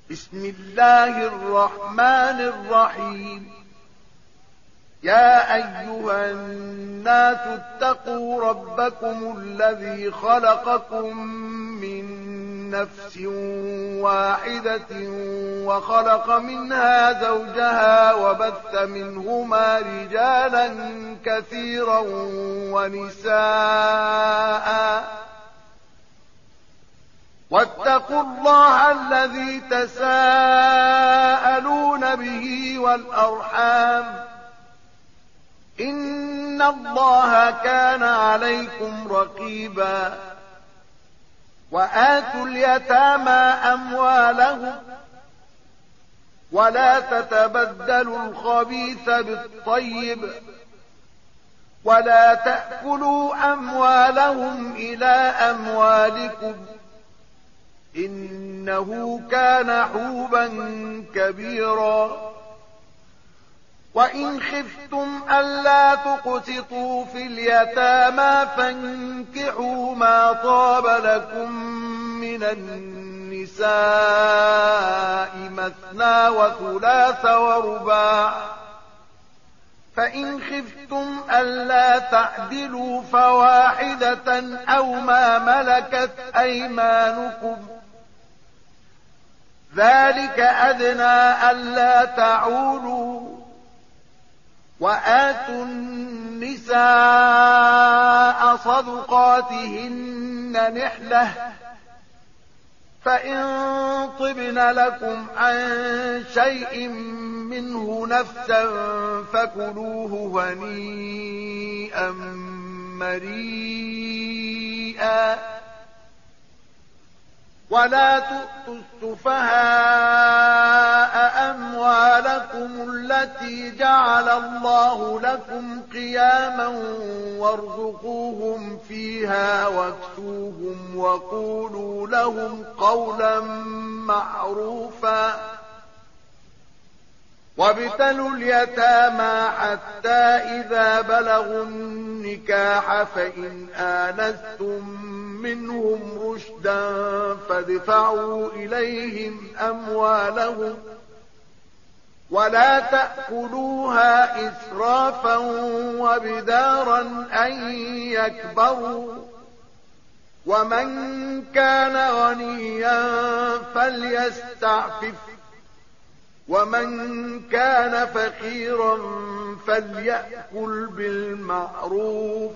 بسم الله الرحمن الرحيم. يا أيها الناس اتقوا ربكم الذي خلقكم من نفس واحدة وخلق منها زوجها وبث منهما رجالا كثيرا ونساء واتقوا الله الذي تساءلون به والأرحام إن الله كان عليكم رقيبا. وآتوا اليتامى أموالهم ولا تتبدلوا الخبيث بالطيب ولا تأكلوا أموالهم إلى أموالكم إنه كان حوبا كبيرا. وإن خفتم ألا تقسطوا في اليتامى فانكحوا ما طاب لكم من النساء مثنى وثلاث ورباع، فإن خفتم ألا تعدلوا فواحدة أو ما ملكت أيمانكم ذلك أدنى ألا تعولوا. وآتوا النساء صدقاتهن نحلة، فإن طبن لكم عن شيء منه نفسا فكلوه هنيئا مريئا. ولا تؤتوا السفهاء أموالكم التي جعل الله لكم قياما وارزقوهم فيها واكسوهم وقولوا لهم قولا معروفا. وابتلوا اليتامى حتى إذا بلغوا النكاح فإن آنستم منهم رشدا فادفعوا إليهم أموالهم ولا تأكلوها إسرافا وبدارا أن يكبروا. ومن كان غنيا فليستعفف ومن كان فقيرا فليأكل بالمعروف.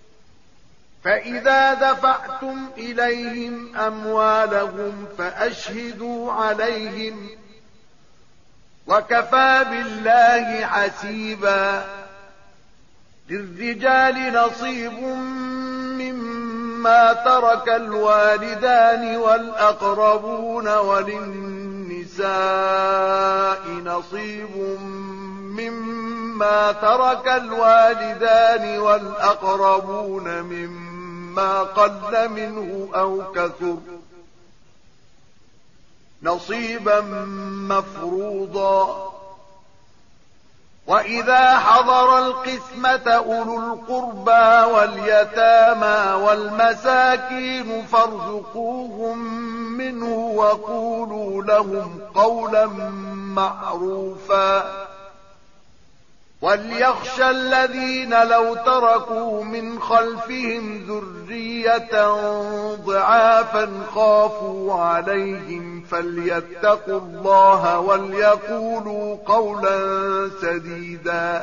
فإذا دفعتم إليهم أموالهم فأشهدوا عليهم وكفى بالله حسيبا. للرجال نصيب مما ترك الوالدان والأقربون وللنساء نصيب مما ترك الوالدان والأقربون مما قل منه أو كثر نصيبا مفروضا. وإذا حضر القسمة أولو القربى واليتامى والمساكين فارزقوهم منه وقولوا لهم قولا معروفا. وليخشى الذين لو تركوا من خلفهم ذرية ضعافا خافوا عليهم فليتقوا الله وليقولوا قولا سديدا.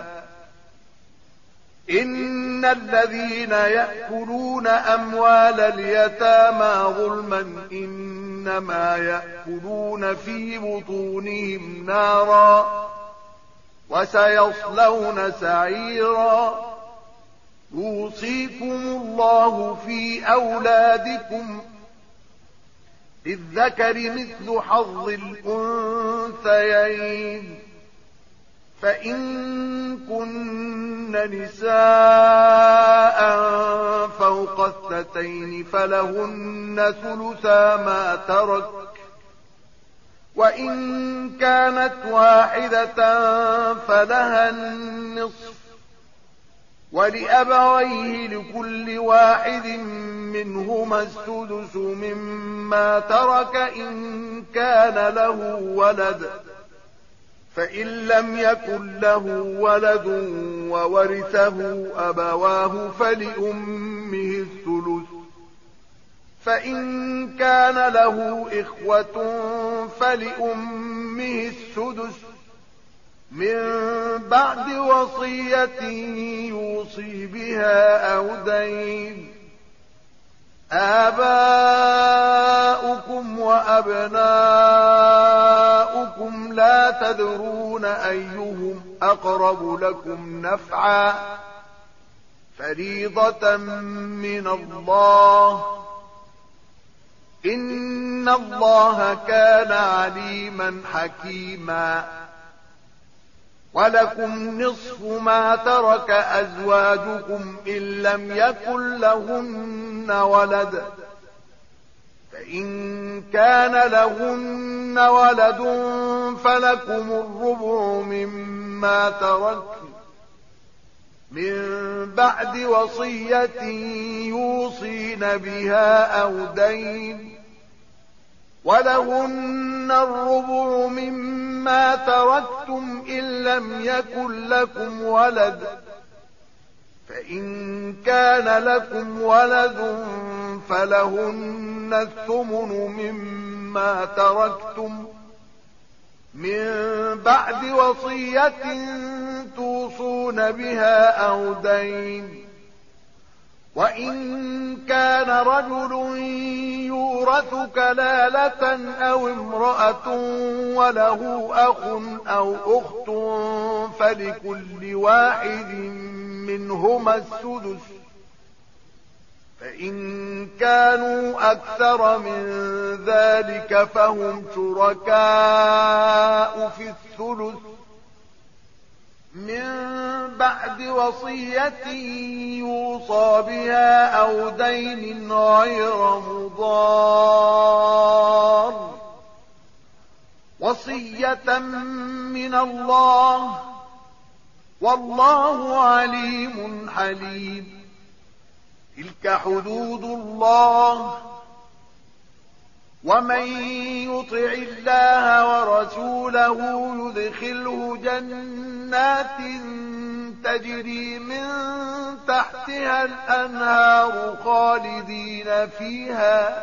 إن الذين يأكلون أموال اليتامى ظلما إنما يأكلون في بطونهم نارا وسيصلون سعيرا. يوصيكم الله في أولادكم للذكر مثل حظ الأنثيين، فإن كن نساء فوق اثنتين فلهن ثلثا ما ترك، وإن كانت واحدة فلها النصف، ولأبويه لكل واحد منهما السدس مما ترك إن كان له ولد، فإن لم يكن له ولد وورثه أبواه فلأمه الثلث، فإن كان له إخوة فلأمه السدس من بعد وصية يوصي بها أو دين. آباؤكم وأبناؤكم لا تدرون أيهم أقرب لكم نفعا، فريضة من الله، إن الله كان عليما حكيما. ولكم نصف ما ترك أزواجكم إن لم يكن لهن ولد، فإن كان لهن ولد فلكم الربع مما تركن من بعد وصية يوصين بها أو دين، ولهن الربع مما تركتم إن لم يكن لكم ولد، فإن كان لكم ولد فلهن الثمن مما تركتم من بعد وصية توصون بها أو دين. وإن كان رجل يورث كلالة أو امرأة وله أخ أو أخت فلكل واحد منهما السدس، فإن كانوا أكثر من ذلك فهم شركاء في الثلث من بعد وصية يوصى بها أو دين غير مضار، وصية من الله، والله عليم حليم. تلك حدود الله، ومن يطع الله ورسوله يدخله جنات تجري من تحتها الأنهار خالدين فيها،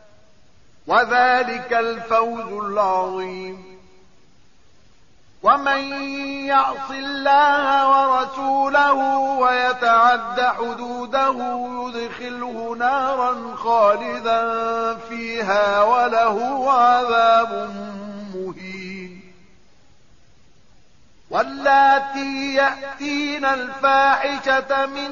وذلك الفوز العظيم. ومن يعص الله ورسوله ويتعد حدوده يدخله نارا خالدا فيها وله عذاب مهين. واللاتي يأتين الفاحشة من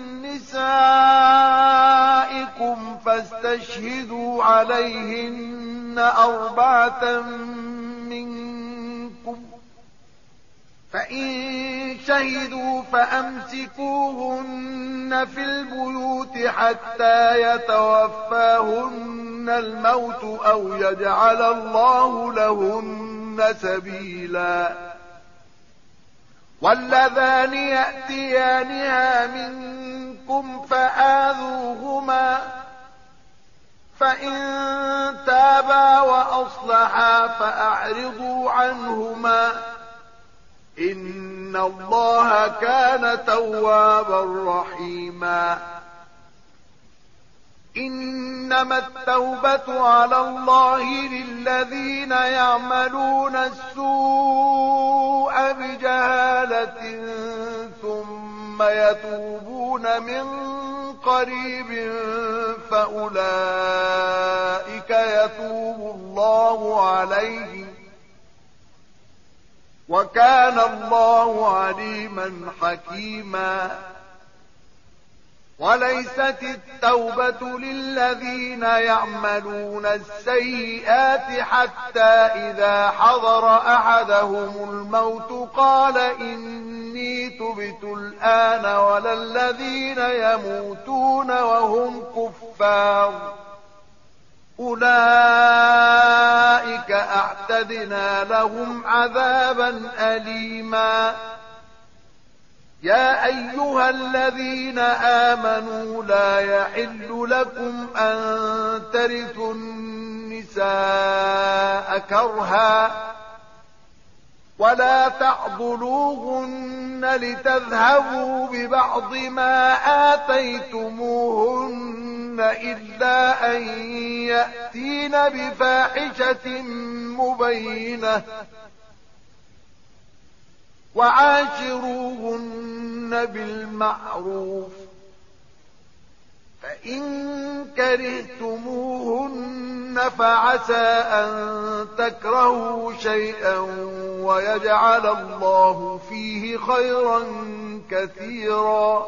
نسائكم فاستشهدوا عليهن 4 منكم، فإن شهدوا فأمسكوهن في البيوت حتى يتوفاهن الموت أو يجعل الله لهن سبيلا. واللذان يأتيانها منكم فآذوهما، فإن تابا وأصلحا فأعرضوا عنهما، إن الله كان توابا رحيما. إنما التوبة على الله للذين يعملون السوء بجهالة ثم يتوبون من قريب فأولئك يتوب الله عليهم، وكان الله عليما حكيما. وليست التوبة للذين يعملون السيئات حتى إذا حضر أحدهم الموت قال إني تبت الآن، ولا الذين يموتون وهم كفار، أولئك أعتدنا لهم عذابا أليما. يا أيها الذين آمنوا لا يحل لكم أن ترثوا النساء كرها ولا تعضلوهن لتذهبوا ببعض ما آتيتموهن إلا أن يأتين بفاحشة مبينة وعاشروهن بالمعروف فإن كرهتموهن فعسى أن تكرهوا شيئا ويجعل الله فيه خيرا كثيرا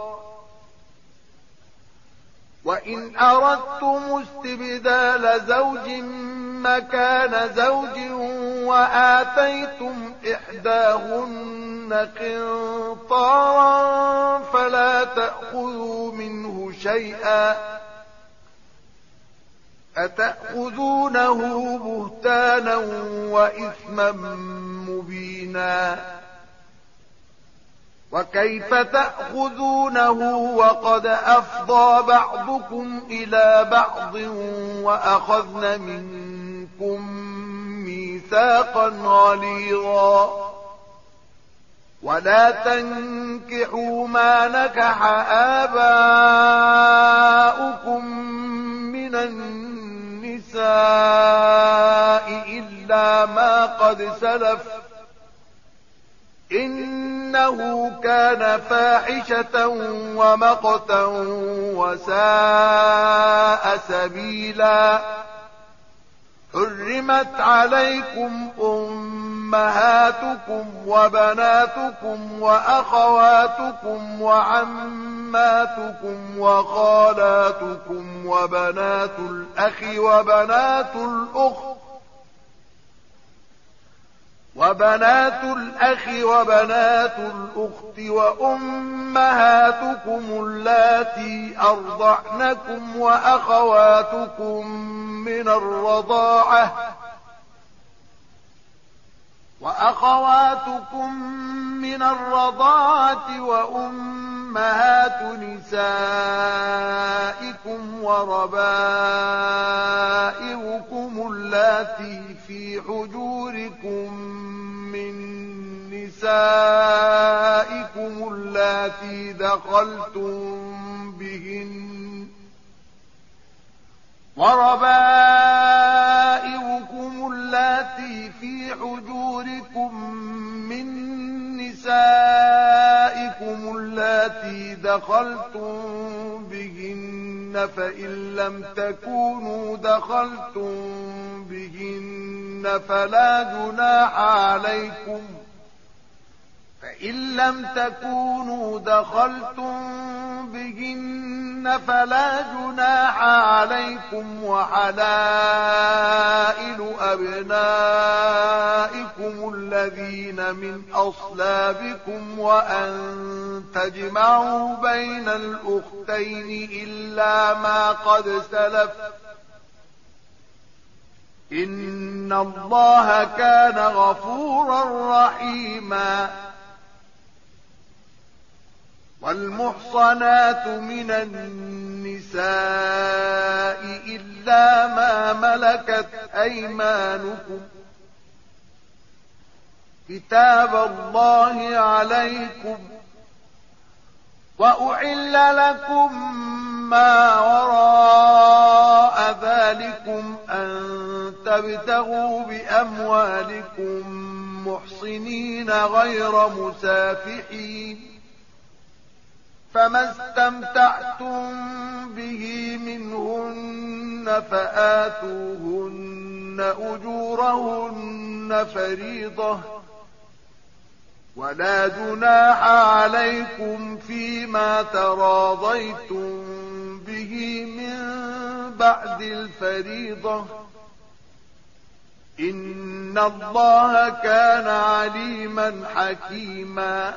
وإن أردتم استبدال زوج مكان زوج وآتيتم إحداهن قنطارا فلا تأخذوا منه شيئا أتأخذونه بهتانا وإثما مبينا وكيف تأخذونه وقد أفضى بعضكم إلى بعض وأخذن منكم ميثاقا غليظا ولا تنكحوا ما نكح آباؤكم من النساء إلا ما قد سلف إنه كان فاحشة ومقتا وساء سبيلا حرمت عليكم أمهاتكم وبناتكم وأخواتكم وعماتكم وخالاتكم وبنات الأخ وبنات الأخت وأمهاتكم اللاتي أرضعنكم وأخواتكم من الرضاعة وأمهات نسائكم وربائبكم اللاتي في حجوركم من نسائكم اللاتي دخلتم بهن وربائبكم اللاتي في حجوركم من نسائكم اللاتي دخلتم بهن فإن لم تكونوا دخلتم بهن فلا جناح عليكم وحلائل أبنائكم الذين من أصلابكم وأن تجمعوا بين الأختين إلا ما قد سلف إن الله كان غفورا رحيما والمحصنات من النساء إلا ما ملكت أيمانكم كتاب الله عليكم وأحل لكم ما وراء ذلكم أن تبتغوا بأموالكم محصنين غير مسافحين فما استمتعتم به منهن فآتوهن أجورهن فريضة ولا جناح عليكم فيما تراضيتم به من بعد الفريضة إن الله كان عليما حكيما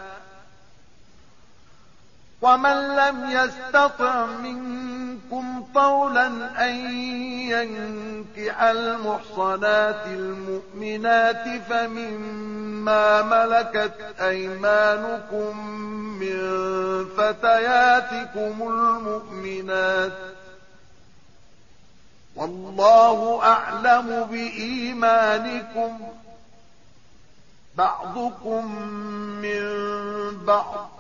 ومن لم يستطع منكم طولا أن ينكح المحصنات المؤمنات فمما ملكت أيمانكم من فتياتكم المؤمنات والله أعلم بإيمانكم بعضكم من بعض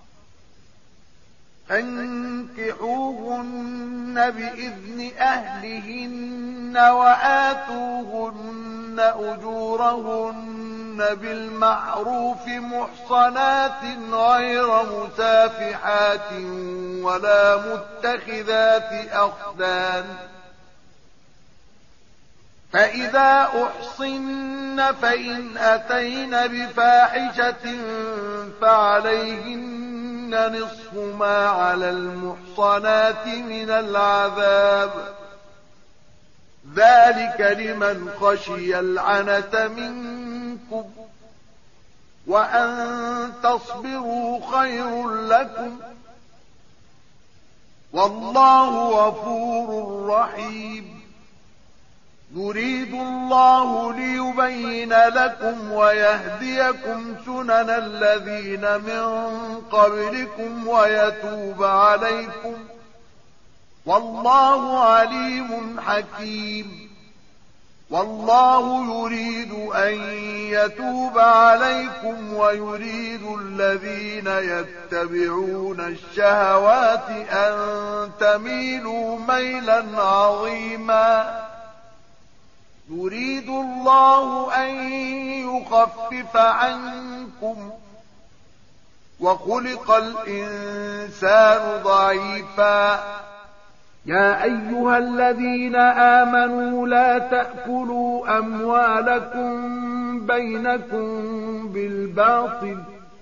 فانكحوهن بإذن أهلهن وآتوهن أجورهن بالمعروف محصنات غير مسافحات ولا متخذات أخدان فإذا أحصن فإن أتين بفاحشة فعليهن نصف ما على المحصنات من العذاب ذلك لمن خشي العنة منكم وأن تصبروا خير لكم والله غفور رحيم يريد الله ليبين لكم ويهديكم سنن الذين من قبلكم ويتوب عليكم والله عليم حكيم والله يريد أن يتوب عليكم ويريد الذين يتبعون الشهوات أن تميلوا ميلا عظيما يريد الله أن يخفف عنكم وخلق الإنسان ضعيفا يا أيها الذين آمنوا لا تأكلوا أموالكم بينكم بالباطل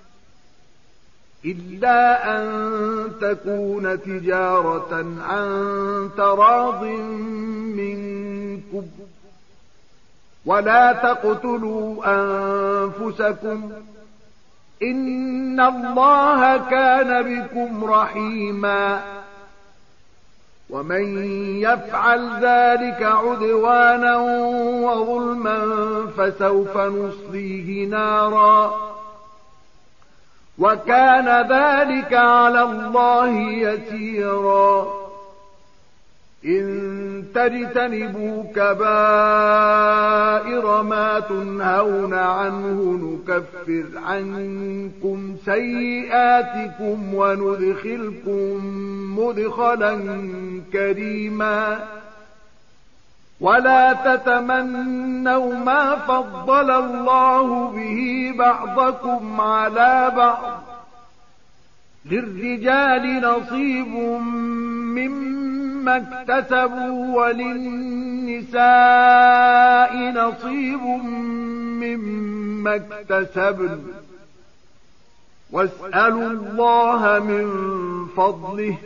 إلا أن تكون تجارة عن تراض منكم ولا تقتلوا أنفسكم إن الله كان بكم رحيما ومن يفعل ذلك عدوانا وظلما فسوف نصليه نارا وكان ذلك على الله يسيرا إن تجتنبوا كبائر ما تنهون عنه نكفر عنكم سيئاتكم وندخلكم مدخلا كريما ولا تتمنوا ما فضل الله به بعضكم على بعض للرجال نصيب مما اكتسبوا وللنساء نصيب مما اكتسبن واسألوا الله من فضله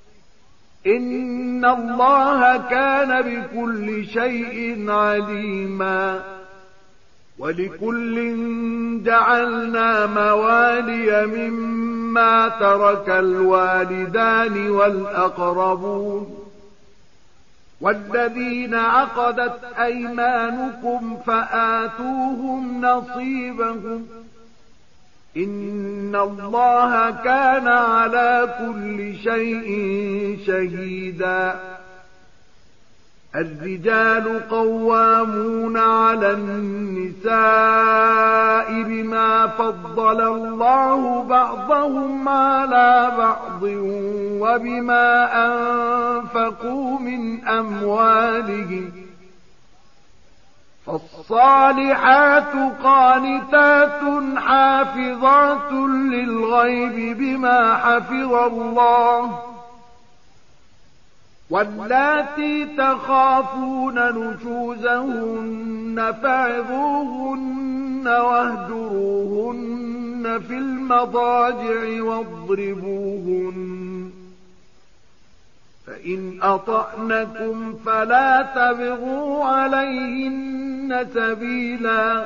إن الله كان بكل شيء عليما ولكل جعلنا موالي مما ترك الوالدان والأقربون والذين عقدت أيمانكم فآتوهم نصيبهم إن الله كان على كل شيء شهيدا الرجال قوامون على النساء بما فضل الله بعضهم على بعض وبما أنفقوا من أموالهم فالصالحات قانتات حافظات للغيب بما حفظ الله واللاتي تخافون نشوزهن فعظوهن واهجروهن في المضاجع واضربوهن فإن أطعنكم فلا تبغوا عليهن سبيلا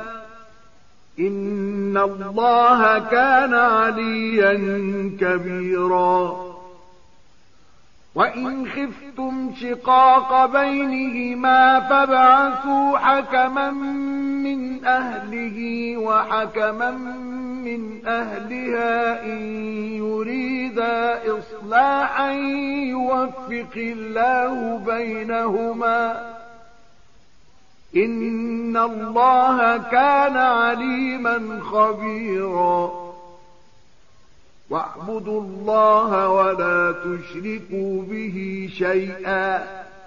إن الله كان عليا كبيرا وإن خفتم شقاق بينهما فابعثوا حكما من أهله وحكما من من أهلها إن يريدا إصلاحا يوفق الله بينهما إن الله كان عليما خبيرا واعبدوا الله ولا تشركوا به شيئا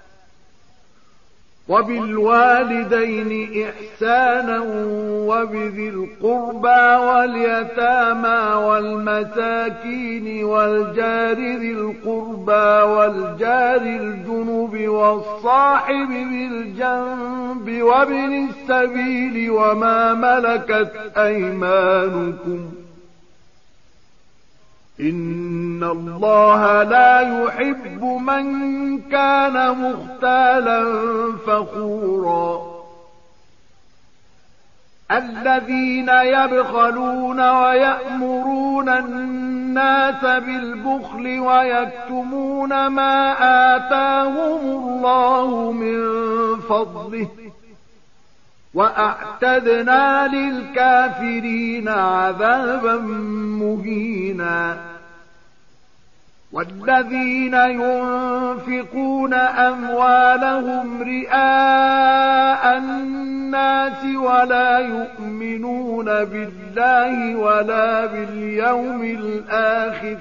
وبالوالدين إحسانا وبذي القربى واليتامى والمساكين والجار ذي القربى والجار الجنب والصاحب بالجنب وابن السبيل وما ملكت أيمانكم إن الله لا يحب من كان مختالا فخورا الذين يبخلون ويأمرون الناس بالبخل ويكتمون ما آتاهم الله من فضله وأعتدنا للكافرين عذابا مهينا والذين ينفقون أموالهم رئاء الناس ولا يؤمنون بالله ولا باليوم الآخر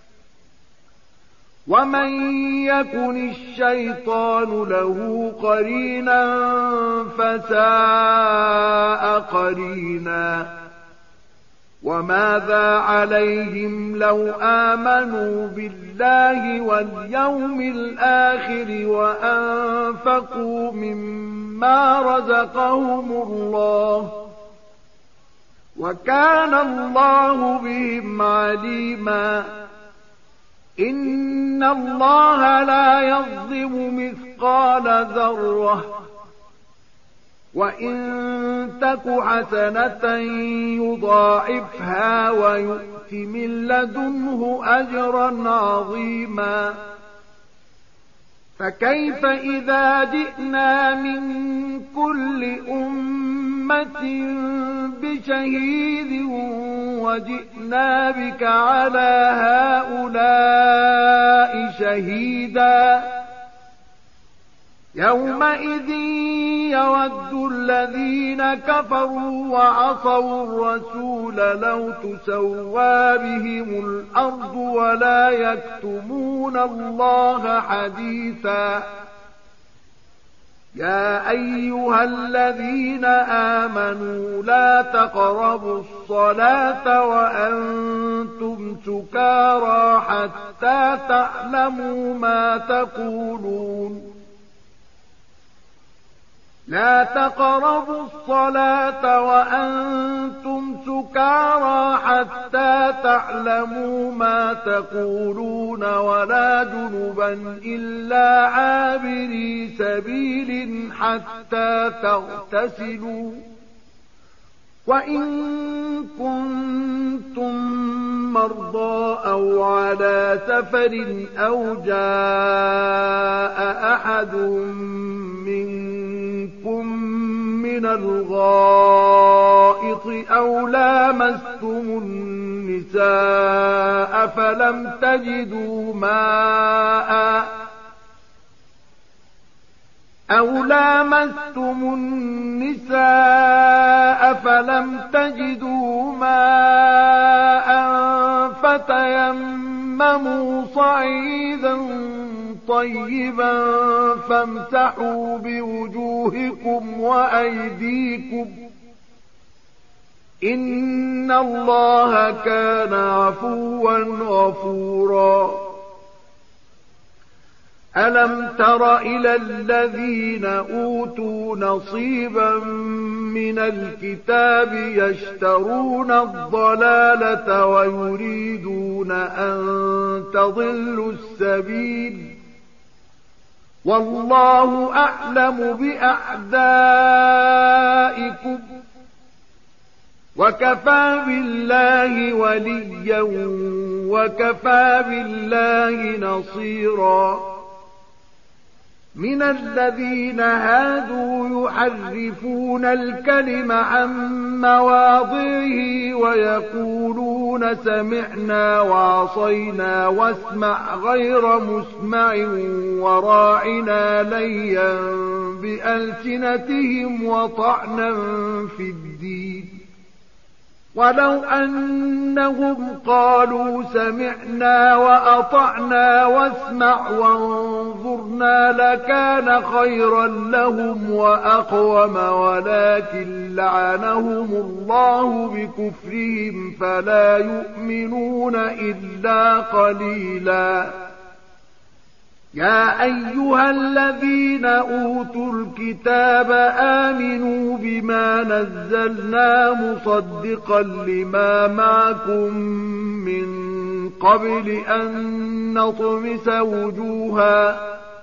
ومن يكن الشيطان له قرينا فساء قرينا وماذا عليهم لو آمنوا بالله واليوم الآخر وأنفقوا مما رزقهم الله وكان الله بهم عليما إن الله لا يظلم مثقال ذرة وإن تك حسنة يضاعفها ويؤت من لدنه أجرا عظيما فكيف إذا جئنا من كل أمة بشهيد وجئنا بك على هؤلاء شهيدا يومئذ يود الذين كفروا وعصوا الرسول لو تسوى بهم الأرض ولا يكتمون الله حديثا يا أيها الذين آمنوا لا تقربوا الصلاة وأنتم سكارى حتى تعلموا ما تقولون لا تقربوا الصلاة وأنتم سكارى حتى تعلموا ما تقولون ولا جنبا إلا عابري سبيل حتى تغتسلوا وإن كنتم مرضى أو على سفر أو جاء أحد منكم من الغائط أو لامستم النساء فلم تجدوا ماء فتيمموا صعيدا طيبا فامسحوا بوجوهكم وأيديكم إن الله كان عفوا غفورا ألم تر إلى الذين أوتوا نصيبا من الكتاب يشترون الضلالة ويريدون أن تضلوا السبيل والله أعلم بأعدائكم وكفى بالله وليا وكفى بالله نصيرا من الذين هادوا يحرفون الكلم عن مواضعه ويقولون سمعنا وعصينا واسمع غير مسمع وراعنا ليا بألسنتهم وطعنا في الدين ولو أنهم قالوا سمعنا وأطعنا واسمع وانظرنا لكان خيرا لهم وأقوم ولكن لعنهم الله بكفرهم فلا يؤمنون إلا قليلا يا أيها الذين أوتوا الكتاب آمنوا بما نزلنا مصدقا لما معكم من قبل أن نطمس وجوها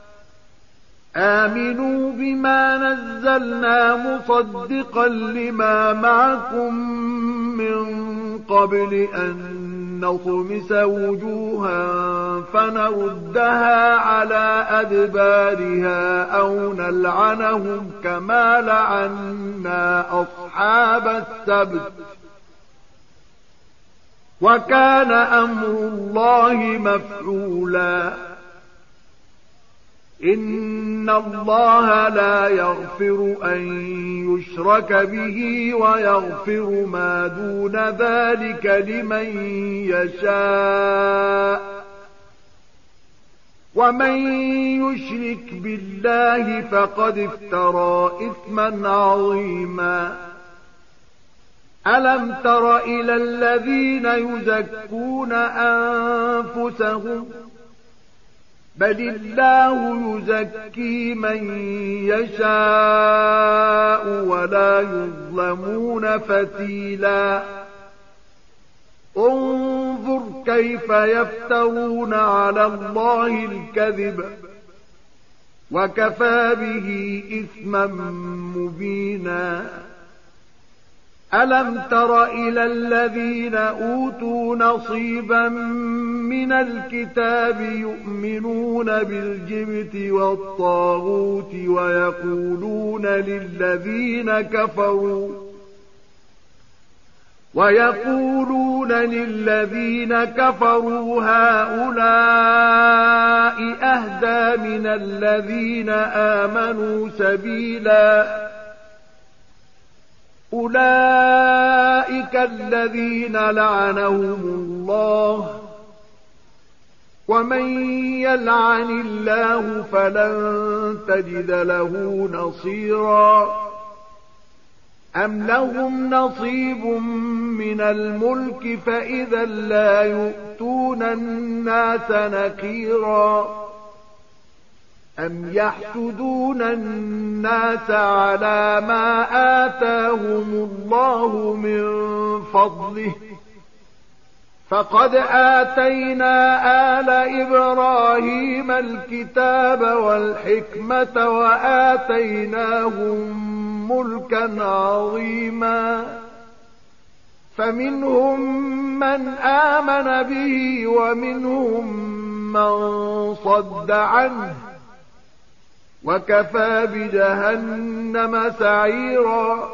آمنوا بما نزلنا مصدقا لما معكم من قبل أن نطمس وجوها فنردها على أدبارها أو نلعنهم كما لعنا أصحاب السبت وكان أمر الله مفعولا إن الله لا يغفر أن يشرك به ويغفر ما دون ذلك لمن يشاء ومن يشرك بالله فقد افترى إثما عظيما ألم تر إلى الذين يزكون أنفسهم بل الله يزكي من يشاء ولا يظلمون فتيلا انظر كيف يفترون على الله الكذب وكفى به إثما مبينا ألم تر إلى الذين أوتوا نصيبا من الكتاب يؤمنون بالجبت والطاغوت ويقولون للذين كفروا هؤلاء أهدى من الذين آمنوا سبيلا أولئك الذين لعنهم الله ومن يلعن الله فلن تجد له نصيرا أم لهم نصيب من الملك فإذا لا يؤتون الناس نكيرا أم يحسدون الناس على ما آتاهم الله من فضله فقد آتينا آل إبراهيم الكتاب والحكمة وآتيناهم ملكا عظيما فمنهم من آمن به ومنهم من صد عنه وكفى بجهنم سعيرا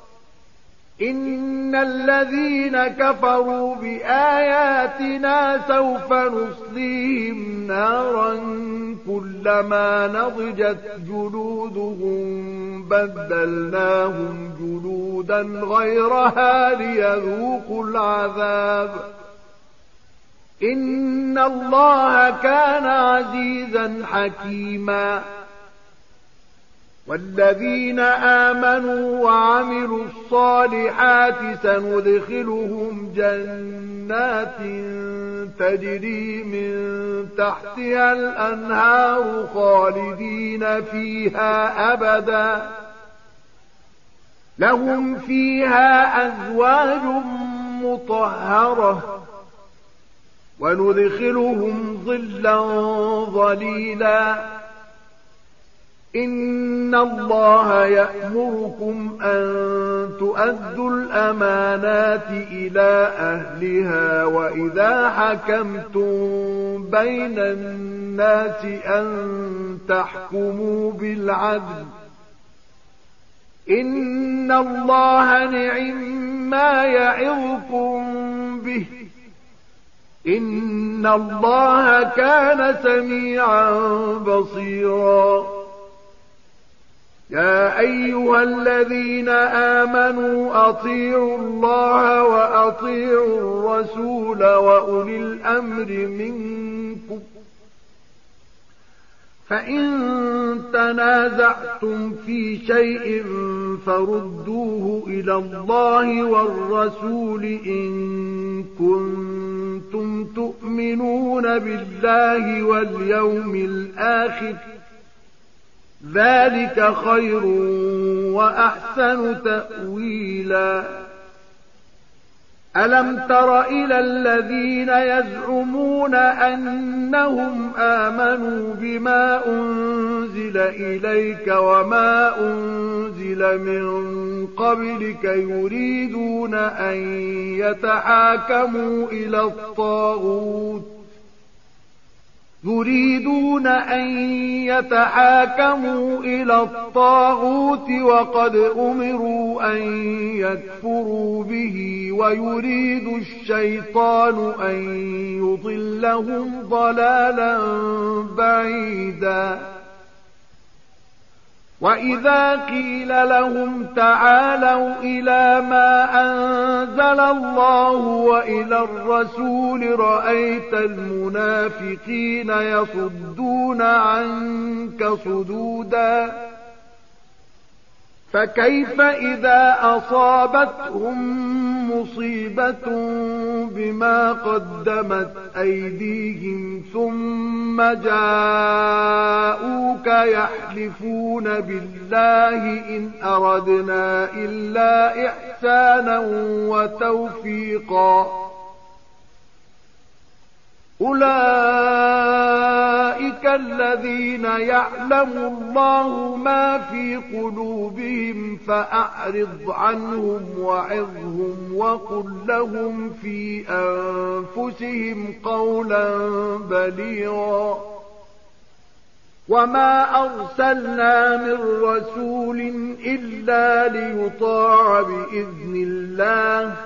إن الذين كفروا بآياتنا سوف نصليهم نارا كلما نضجت جلودهم بدلناهم جلودا غيرها ليذوقوا العذاب إن الله كان عزيزا حكيما والذين آمنوا وعملوا الصالحات سندخلهم جنات تجري من تحتها الأنهار خالدين فيها أبدا لهم فيها أزواج مطهرة وندخلهم ظلا ظليلا إن الله يأمركم أن تؤدوا الأمانات إلى أهلها وإذا حكمتم بين الناس أن تحكموا بالعدل إن الله نعما يعظكم به إن الله كان سميعا بصيرا يا أيها الذين آمنوا أطيعوا الله وأطيعوا الرسول وأولي الأمر منكم فإن تنازعتم في شيء فردوه إلى الله والرسول إن كنتم تؤمنون بالله واليوم الآخر ذلك خير وأحسن تأويلا ألم تر إلى الذين يزعمون أنهم آمنوا بما أنزل إليك وما أنزل من قبلك يريدون أن يتحاكموا إلى الطاغوت وقد أمروا أن يكفروا به ويريد الشيطان أن يضلهم ضلالا بعيدا وإذا قيل لهم تعالوا إلى ما أنزل الله وإلى الرسول رأيت المنافقين يصدون عنك صدودا فكيف إذا أصابتهم مصيبة بما قدمت أيديهم ثم جاءوك يحلفون بالله إن أردنا إلا إحسانا وتوفيقا أولئك الذين يعلم الله ما في قلوبهم فأعرض عنهم وعظهم وقل لهم في أنفسهم قولا بليغا وما أرسلنا من رسول إلا ليطاع بإذن الله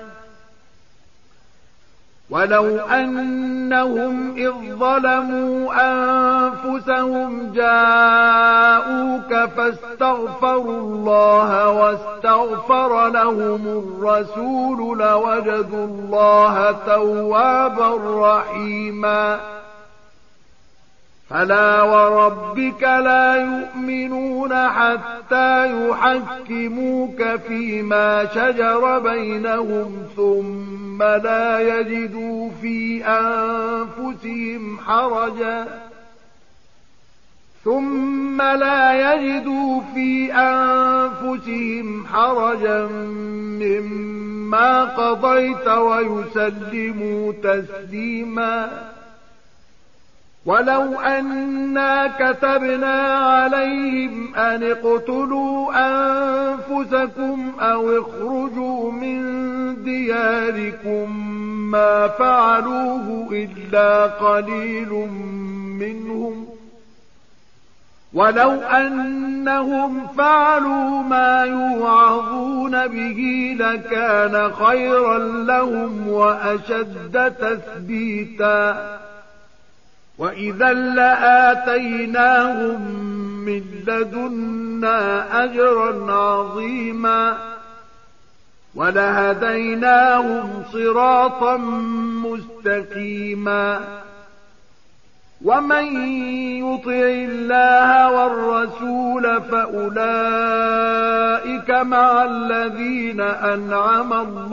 ولو أنهم إذ ظلموا أنفسهم جاءوك فاستغفروا الله واستغفر لهم الرسول لوجدوا الله توابا رحيما فلا وربك لا يؤمنون حتى يحكموك فيما شجر بينهم ثم لا يجدوا في أنفسهم حرجا مما قضيت ويسلموا تسليما ولو أنا كتبنا عليهم أن اقتلوا أنفسكم أو اخرجوا من دياركم ما فعلوه إلا قليل منهم ولو أنهم فعلوا ما يوعظون به لكان خيرا لهم وأشد تثبيتا وإذا لآتيناهم من لدنا أجرا عظيما ولهديناهم صراطا مستقيما ومن يطع الله والرسول فأولئك مع الذين أنعم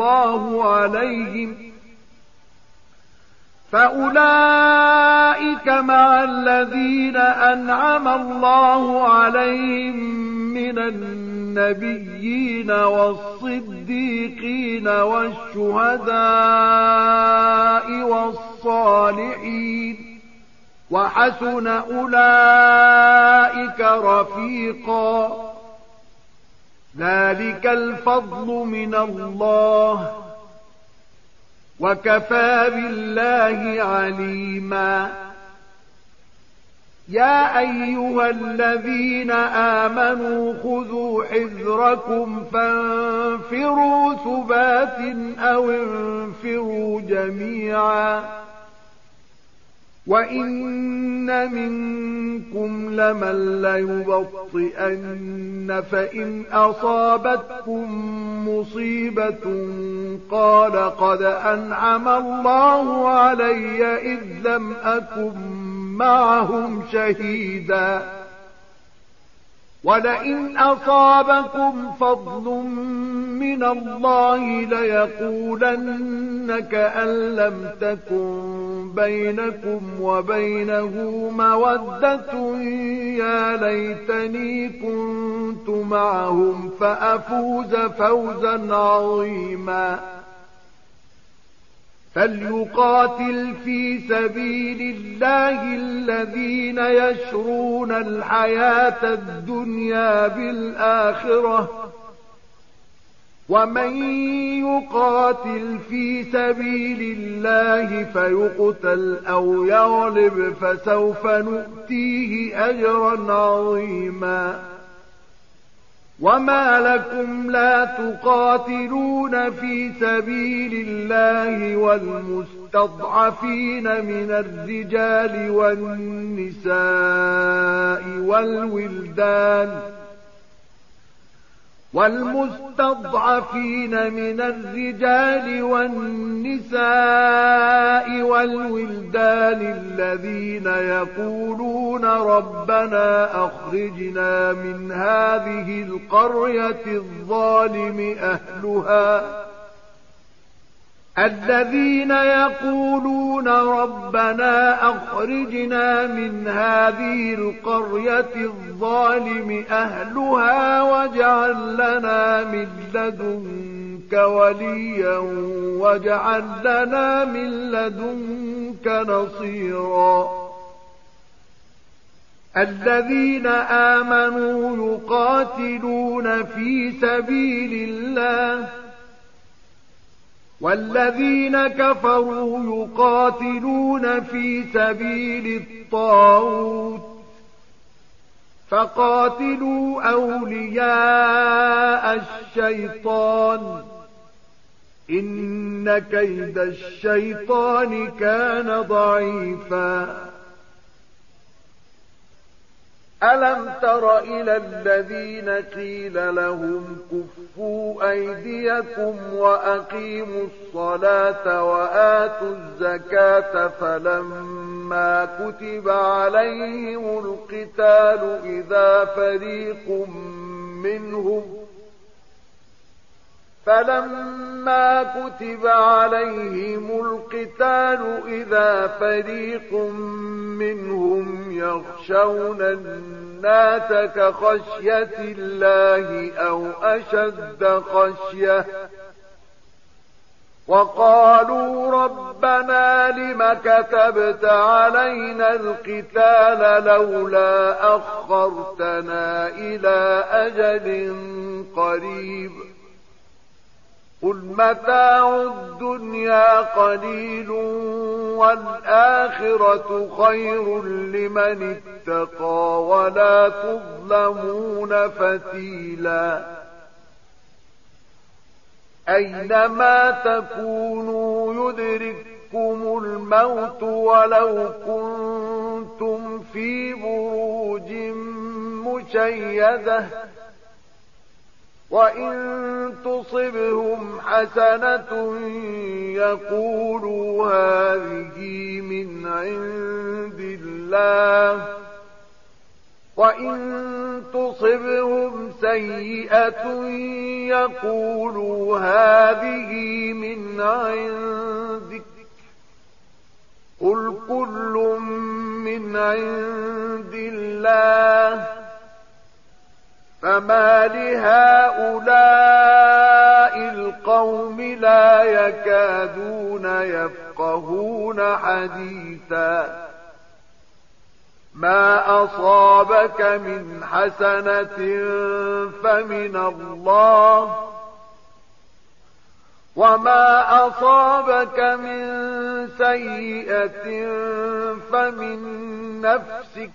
الله عليهم من النبيين والصديقين والشهداء والصالحين وحسن أولئك رفيقا ذلك الفضل من الله وكفى بالله عليما يا أيها الذين آمنوا خذوا حذركم فانفروا ثبات أو انفروا جميعا وإن منكم لمن ليبطئن فإن أصابتكم مصيبة قال قد أنعم الله علي إذ لم أكن معهم شهيدا ولئن أصابكم فضل من الله ليقولن كأن لم تكن بينكم وبينه مودة يا ليتني كنت معهم فأفوز فوزا عظيما فليقاتل في سبيل الله الذين يشرون الحياة الدنيا بالآخرة ومن يقاتل في سبيل الله فيقتل أو يغلب فسوف نؤتيه أجرا عظيما وما لكم لا تقاتلون في سبيل الله والمستضعفين من الرجال والنساء والولدان الذين يقولون ربنا أخرجنا من هذه القرية الظالم أهلها واجعل لنا من لدنك وليا واجعل لنا من لدنك نصيرا الذين آمنوا يقاتلون في سبيل الله والذين كفروا يقاتلون في سبيل الطاغوت فقاتلوا أولياء الشيطان إن كيد الشيطان كان ضعيفا ألم تر إلى الذين قيل لهم كفوا أيديكم وأقيموا الصلاة وآتوا الزكاة فلما كتب عليهم القتال إذا فريق منهم يخشون الناس كخشية الله أو أشد خشية وقالوا ربنا لم كتبت علينا القتال لولا أخرتنا إلى أجل قريب قل متاع الدنيا قليل والآخرة خير لمن اتقى ولا تظلمون فتيلا أينما تكونوا يدرككم الموت ولو كنتم في بروج مشيدة وإن تصبهم حسنة يقولوا هذه من عند الله وإن تصبهم سيئة يقولوا هذه من عندك قل كل من عند الله فما لهؤلاء القوم لا يكادون يفقهون حديثا ما أصابك من حسنة فمن الله، وما أصابك من سيئة فمن نفسك،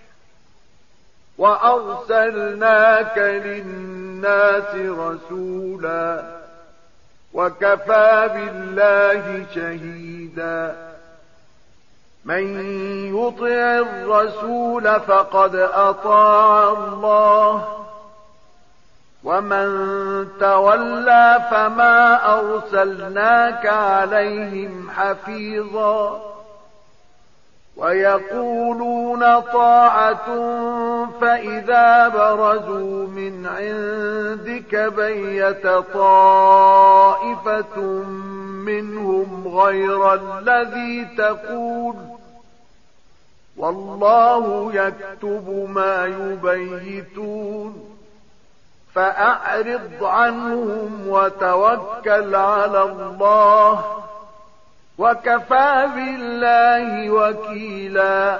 وأرسلناك للناس رسولا، وكفى بالله شهيدا. من يطع الرسول فقد أطاع الله، ومن تولى فما أرسلناك عليهم حفيظا. ويقولون طاعة فإذا برزوا من عندك بيت طائفة منهم غير الذي تقول، والله يكتب ما يبيتون. فأعرض عنهم وتوكل على الله، وكفى بالله وكيلا.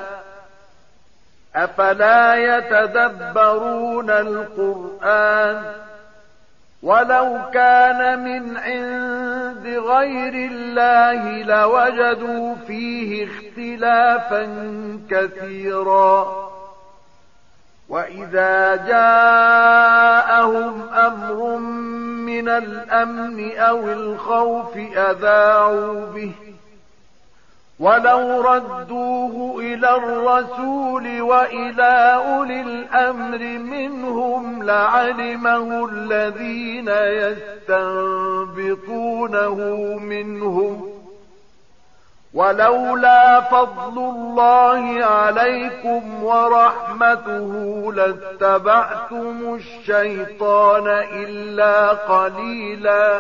أفلا يتدبرون القرآن؟ ولو كان من عند غير الله لوجدوا فيه اختلافا كثيرا. وإذا جاءهم أمر من الأمن أو الخوف أذاعوا به، ولو ردوه إلى الرسول وإلى أولي الأمر منهم لعلمه الذين يستنبطونه منهم، ولولا فضل الله عليكم ورحمته لاتبعتم الشيطان إلا قليلا.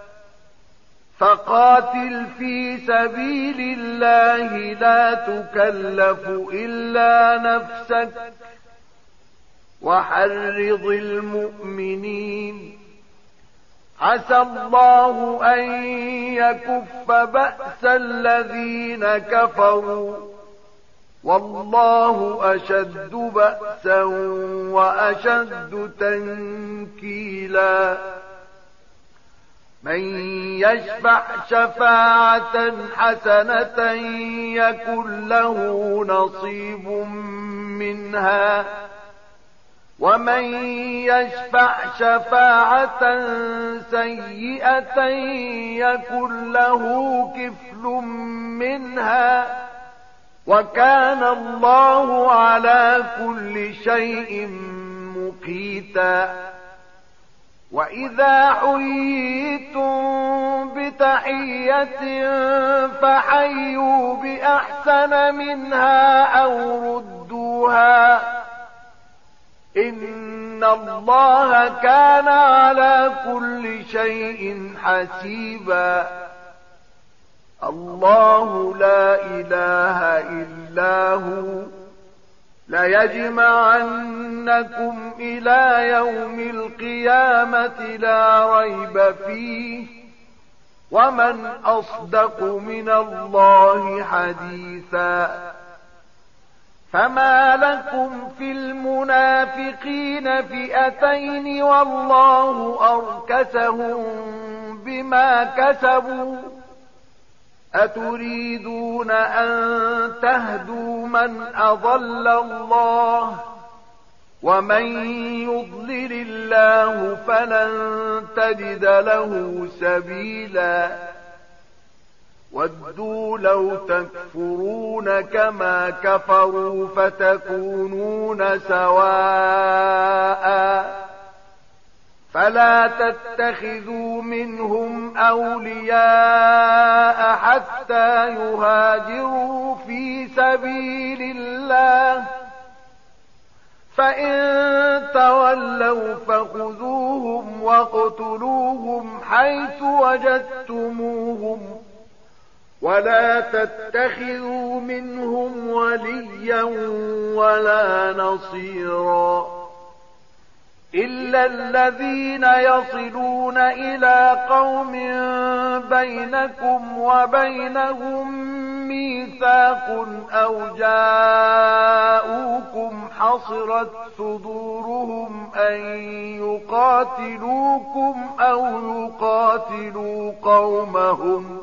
فقاتل في سبيل الله لا تكلف إلا نفسك، وحرض المؤمنين. عسى الله أن يكف بأس الذين كفروا، والله أشد بأسا وأشد تنكيلا. من يشفع شفاعة حسنة يكن له نصيب منها، ومن يشفع شفاعة سيئة يكن له كفل منها، وكان الله على كل شيء مقيتا. وإذا حييتم بتحية فحيوا بأحسن منها أو ردوها، إن الله كان على كل شيء حسيبا. الله لا إله إلا هو، ليجمعنكم إلى يوم القيامة لا ريب فيه، ومن أصدق من الله حديثا. فما لكم في المنافقين فئتين والله أركسهم بما كسبوا، أتريدون أن تهدوا من أضل الله، ومن يضلل الله فلن تجد له سبيلا. ودوا لو تكفرون كما كفروا فتكونون سواء، فلا تتخذوا منهم أولياء حتى يهاجروا في سبيل الله، فإن تولوا فخذوهم واقتلوهم حيث وجدتموهم، ولا تتخذوا منهم وليا ولا نصيرا، إلا الذين يصلون إلى قوم بينكم وبينهم ميثاق أو جاءوا جاءوكم حصرت صدورهم أن يقاتلوكم أو يقاتلوا قومهم،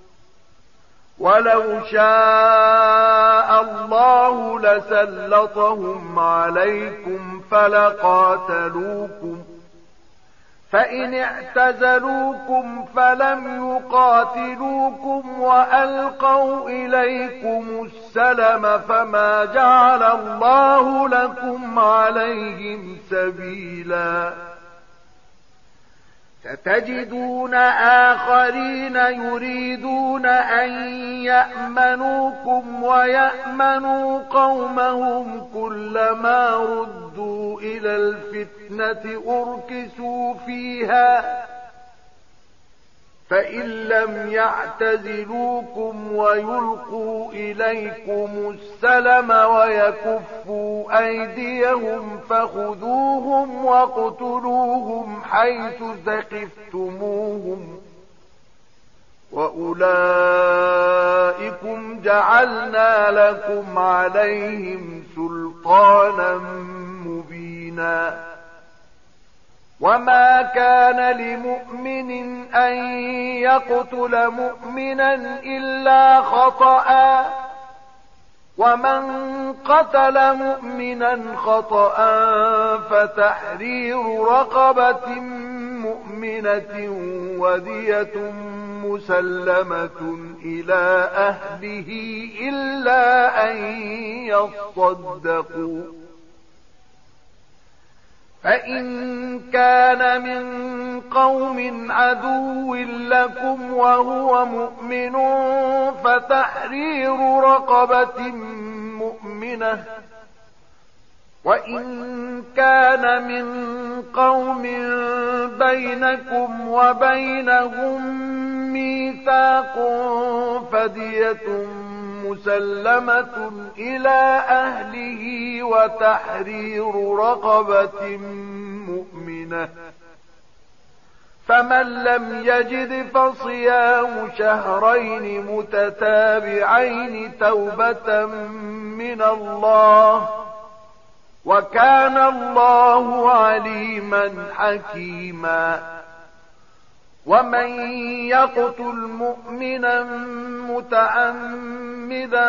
ولو شاء الله لسلطهم عليكم فلقاتلوكم، فإن اعتزلوكم فلم يقاتلوكم وألقوا إليكم السلم فما جعل الله لكم عليهم سبيلا. ستجدون آخرين يريدون أن يأمنوكم ويأمنوا قومهم، كلما ردوا إلى الفتنة أركسوا فيها، فإن لم يعتزلوكم ويلقوا إليكم السلم ويكفوا أيديهم فخذوهم واقتلوهم حيث ثقفتموهم، وأولئكم جعلنا لكم عليهم سلطانا مبينا. وما كان لمؤمن أن يقتل مؤمنا إلا خطأ، ومن قتل مؤمنا خطأ فتحرير رقبة مؤمنة ودية مسلمة إلى أهله إلا أن يصدقوا، فإن كان من قوم عدو لكم وهو مؤمن فتحرير رقبة مؤمنة، وإن كان من قوم بينكم وبينهم ميثاق فدية مسلمة إلى أهله وتحرير رقبة مؤمنة، فمن لم يجد فصيام شهرين متتابعين توبة من الله، وكان الله عليما حكيما. ومن يقتل مؤمنا متعمدا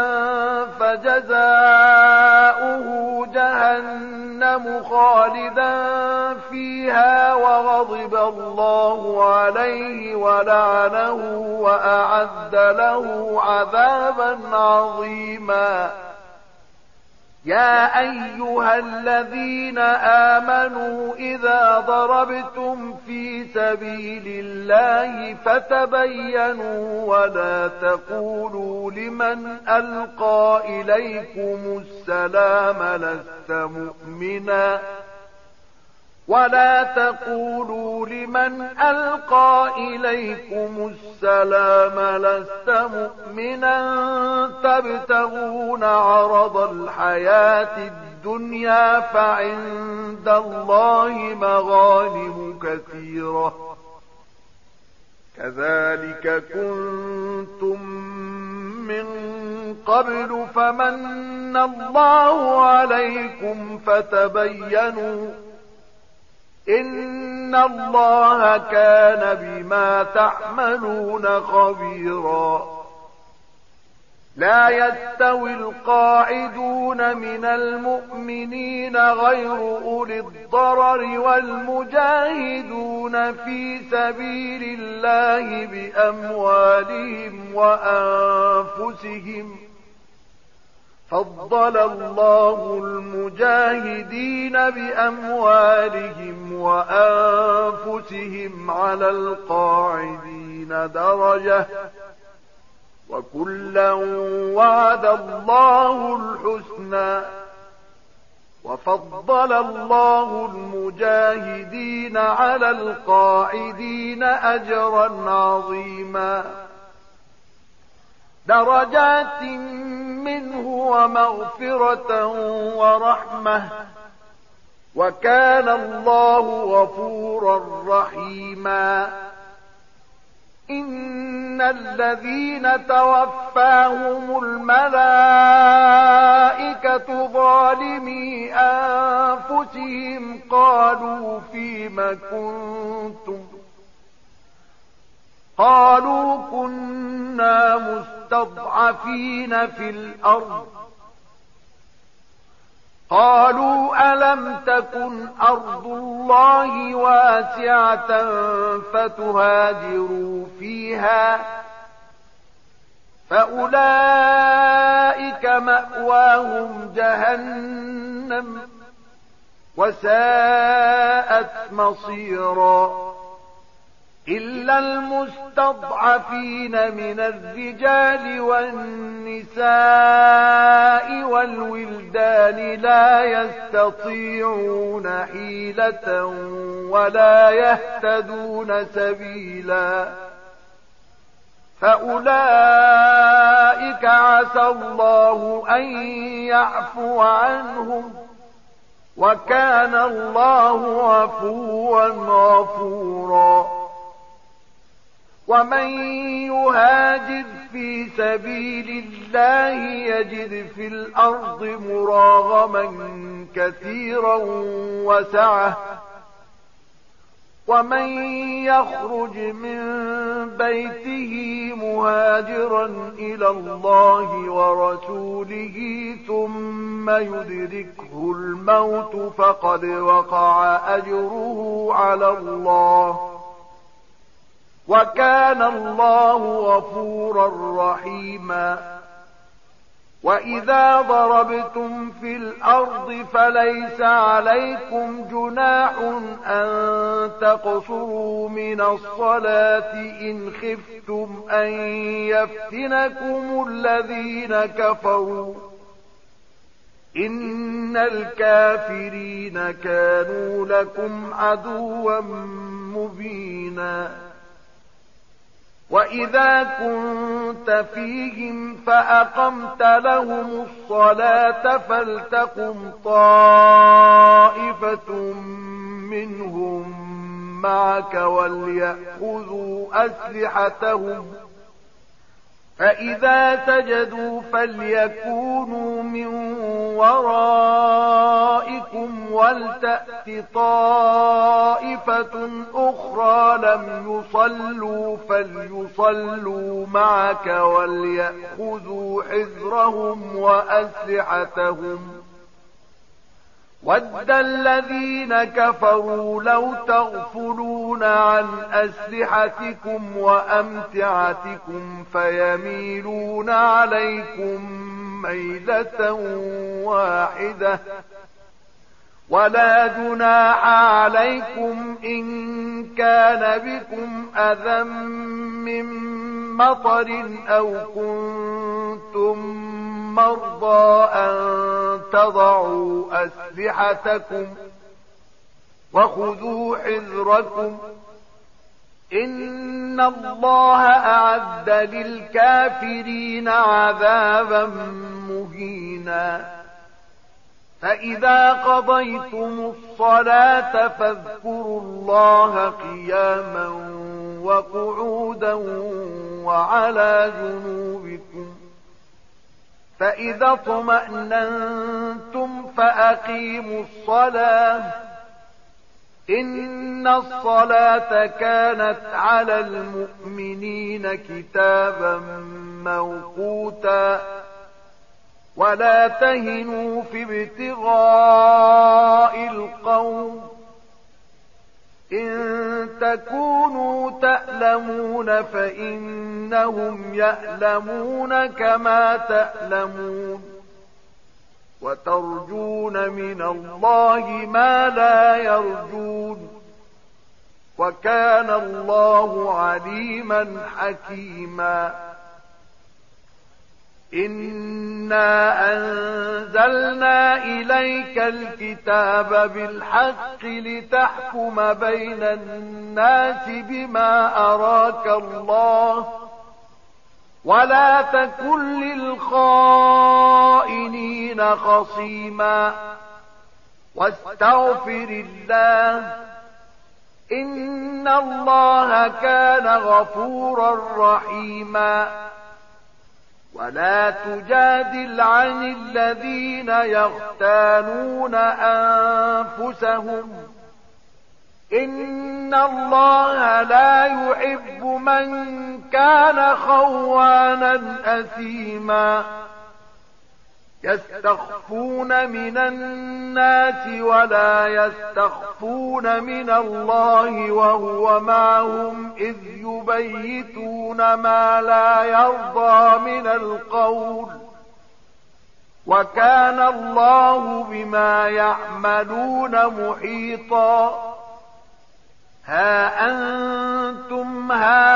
فجزاؤه جهنم خالدا فيها وغضب الله عليه ولعنه وأعد له عذابا عظيما. يا أيها الذين آمنوا إذا ضربتم في سبيل الله فتبينوا ولا تقولوا لمن ألقى إليكم السلام لست مؤمنا تبتغون عرض الحياة الدنيا فعند الله مغانم كثيرة، كذلك كنتم من قبل فمن الله عليكم فتبينوا، إن الله كان بما تعملون خبيرا. لا يستوي القاعدون من المؤمنين غير أولي الضرر والمجاهدون في سبيل الله بأموالهم وأنفسهم، فضل الله المجاهدين بأموالهم وأنفسهم على القاعدين درجة، وكلا وعد الله الحسنى، وفضل الله المجاهدين على القاعدين أجرا عظيما. درجات منه ومغفرة ورحمة، وكان الله غفورا رحيما. إن الذين توفاهم الملائكة ظالمي أنفسهم قالوا فيم كنتم؟ قالوا كنا مستضعفين في الأرض. قالوا ألم تكن أرض الله واسعة فتهاجروا فيها؟ فأولئك مأواهم جهنم وساءت مصيرا. إلا المستضعفين من الرجال والنساء والولدان لا يستطيعون حيلة ولا يهتدون سبيلا. فأولئك عسى الله أن يعفو عنهم وكان الله عفوا غفورا. ومن يهاجر في سبيل الله يجد في الأرض مراغما كثيرا وسعة. ومن يخرج من بيته مهاجرا إلى الله ورسوله ثم يدركه الموت فقد وقع أجره على الله وكان الله غفورا رحيما. وإذا ضربتم في الأرض فليس عليكم جناح أن تقصروا من الصلاة إن خفتم أن يفتنكم الذين كفروا إن الكافرين كانوا لكم عدوا مبينا. وإذا كنت فيهم فأقمت لهم الصلاة فلتقم طائفة منهم معك وليأخذوا أسلحتهم فإذا سجدوا فليكونوا من ورائكم ولتأت طائفة أخرى لم يصلوا فليصلوا معك وليأخذوا حذرهم وأسلحتهم. ود الذين كفروا لو تغفلون عن أسلحتكم وأمتعتكم فيميلون عليكم ميلة واحدة. ولا جناح عليكم إن كان بكم أذى من مطر أو كنتم مرضى أن تضعوا أسلحتكم وخذوا حذركم إن الله أعد للكافرين عذابا مهينا. فإذا قضيتم الصلاة فاذكروا الله قياما وقعودا وعلى جنوبكم. فإذا اطمأننتم فأقيموا الصلاة إن الصلاة كانت على المؤمنين كتابا موقوتا. ولا تهنوا في ابتغاء القوم إن تكونوا تألمون فإنهم يألمون كما تألمون وترجون من الله ما لا يرجون وكان الله عليما حكيما. إنا أنزلنا إليك الكتاب بالحق لتحكم بين الناس بما أراك الله ولا تكن للخائنين خصيما واستغفر الله إن الله كان غفورا رحيما ولا تجادل عن الذين يختانون أنفسهم إن الله لا يحب من كان خوانا أثيما يستخفون من الناس ولا يستخفون من الله وهو معهم إذ يبيتون ما لا يرضى من القول وكان الله بما يعملون محيطا ها أنتم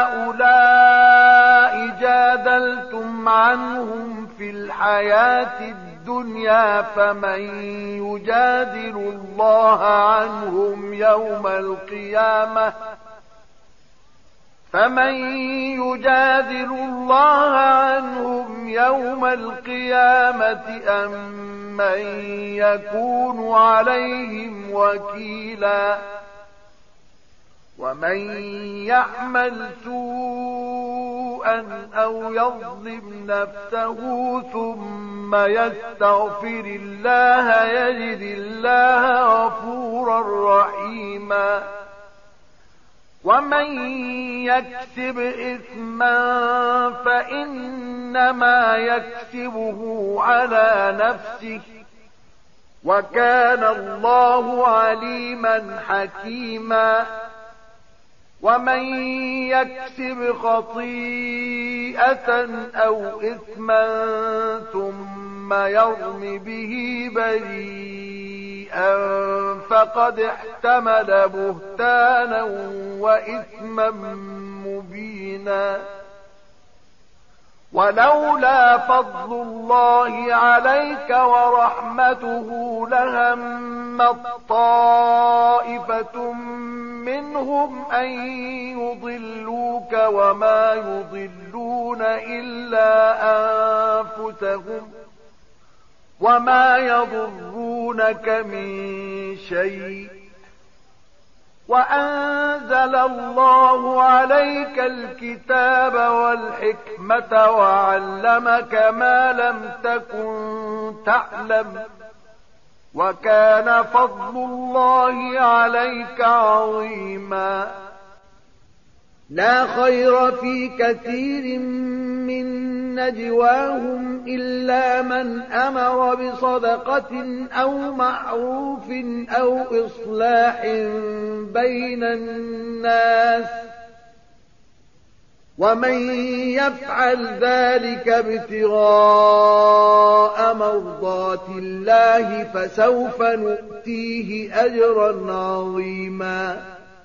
هؤلاء جادلتم عنهم في الحياة الدنيا فمن يجادل الله عنهم يوم القيامة أم من يكون عليهم وكيلا ومن يعمل سوءا أو يظلم نفسه ثم يستغفر الله يجد الله غفورا رحيما ومن يكسب إثما فإنما يكسبه على نفسه وكان الله عليما حكيما ومن يكسب خطيئة أو إثما ثم يرم به بريئا فقد احتمل بهتانا وإثما مبينا ولولا فضل الله عليك ورحمته لهمت طائفة منهم أن يضلوك وما يضلون إلا أنفسهم وما يضرونك من شيء وأنزل الله عليك الكتاب والحكمة وعلمك ما لم تكن تعلم وكان فضل الله عليك عظيما لا خير في كثير من نجواهم إلا من أمر بصدقة أو معروف أو إصلاح بين الناس ومن يفعل ذلك ابتغاء مرضات الله فسوف نؤتيه أجرا عظيما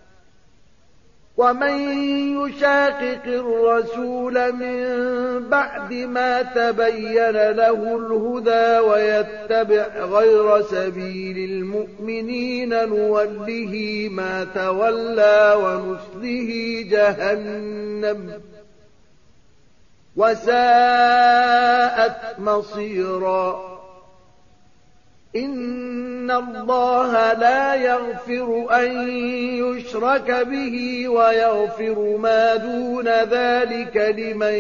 ومن يشاقق الرسول من بعد ما تبين له الهدى ويتبع غير سبيل المؤمنين نوله ما تولى ونصله جهنم وساءت مصيرا إن الله لا يغفر أن يشرك به ويغفر ما دون ذلك لمن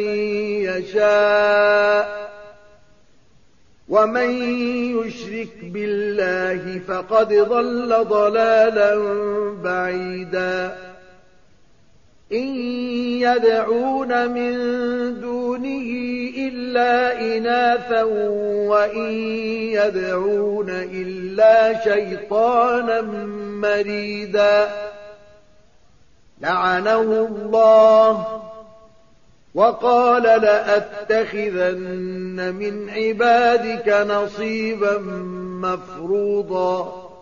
يشاء ومن يشرك بالله فقد ضل ضلالا بعيدا إن يدعون من دونه إلا إناثا وإن يدعون إلا شيطانا مريدا لعنه الله وقال لأتخذن من عبادك نصيبا مفروضا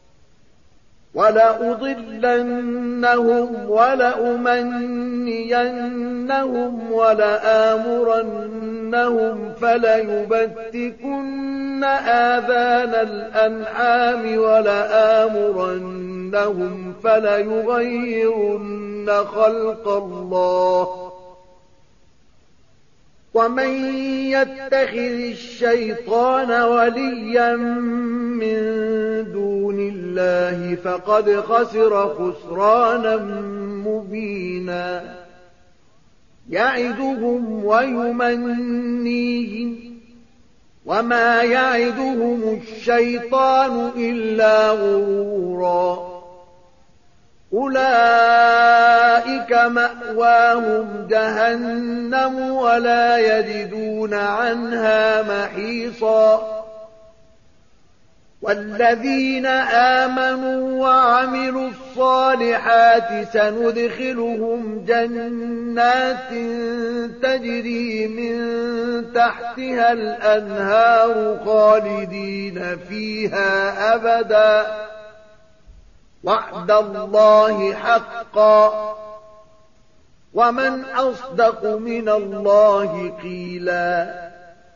ولأضلنهم ولأمنينهم ولآمرنهم فليبتكن آذان الأنعام ولآمرنهم فليغيرن خلق الله ومن يتخذ الشيطان وليا من دون الله فقد خسر خسرانا مبينا يعدهم ويمنيهم وما يعدهم الشيطان إلا غرورا أولئك مأواهم جهنم ولا يجدون عنها محيصا والذين آمنوا وعملوا الصالحات سندخلهم جنات تجري من تحتها الأنهار خالدين فيها أبدا وعد الله حقا ومن أصدق من الله قيلا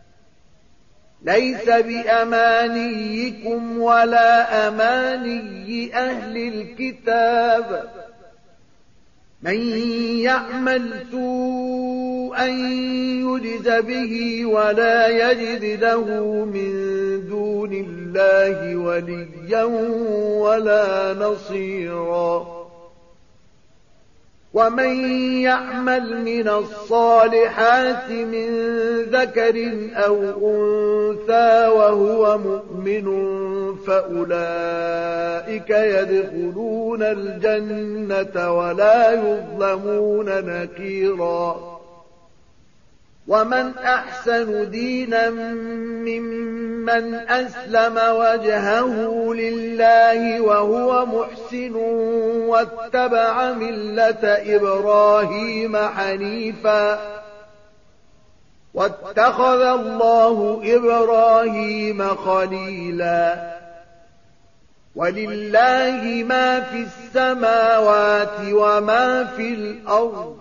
ليس بأمانيكم ولا أماني أهل الكتاب من يعمل سوءا يجز به ولا يجد له من دون الله وليا ولا نصيرا ومن يعمل من الصالحات من ذكر أو أنثى وهو مؤمن فأولئك يدخلون الجنة ولا يظلمون نكيرا ومن أحسن دينا ممن أسلم وجهه لله وهو محسن واتبع ملة إبراهيم حنيفا واتخذ الله إبراهيم خليلا ولله ما في السماوات وما في الأرض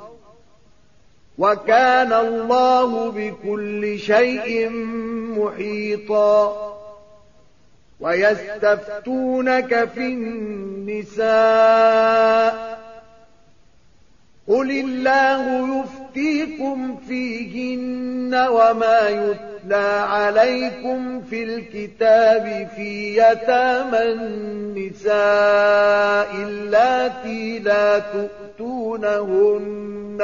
وكان الله بكل شيء محيطا ويستفتونك في النساء قل الله يفتيكم فيهن وما يتلى عليكم في الكتاب في يتامى النساء اللاتي لا تؤتونهن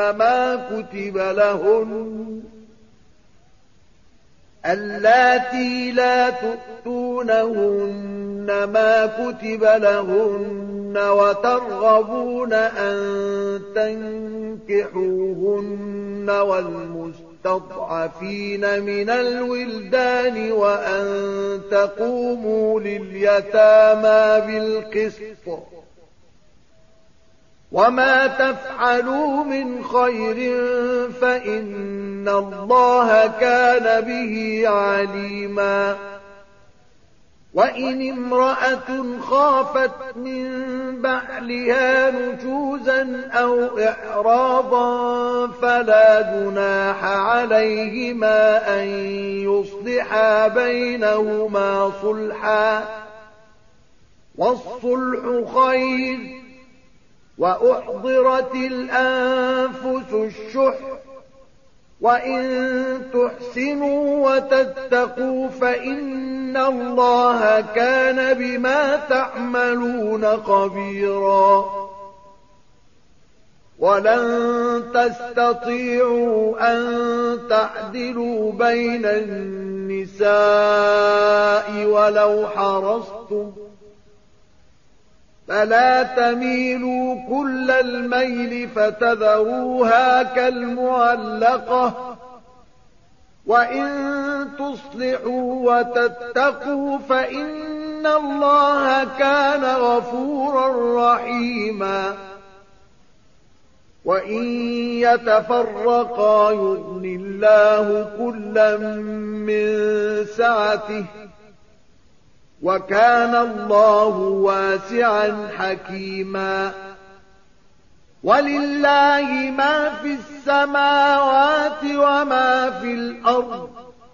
ما كتب لهن وترغبون أن تنكحوهن والمستضعفين من الولدان وأن تقوموا لليتامى بالقسط وما تفعلوا من خير فإن الله كان به عليما وإن امرأة خافت من بعلها نشوزا أو إعراضا فلا جناح عليهما أن يصلحا بينهما صلحا والصلح خير وأحضرت الأنفس الشح وإن تحسنوا وتتقوا فإن الله كان بما تعملون خبيرا ولن تستطيعوا أن تعدلوا بين النساء ولو حرصتم فلا تميلوا كل الميل فتذروها كالمعلقة وإن تصلحوا وتتقوا فإن الله كان غفورا رحيما وإن يتفرقا يغن الله كلا من سعته وكان الله واسعا حكيما ولله ما في السماوات وما في الأرض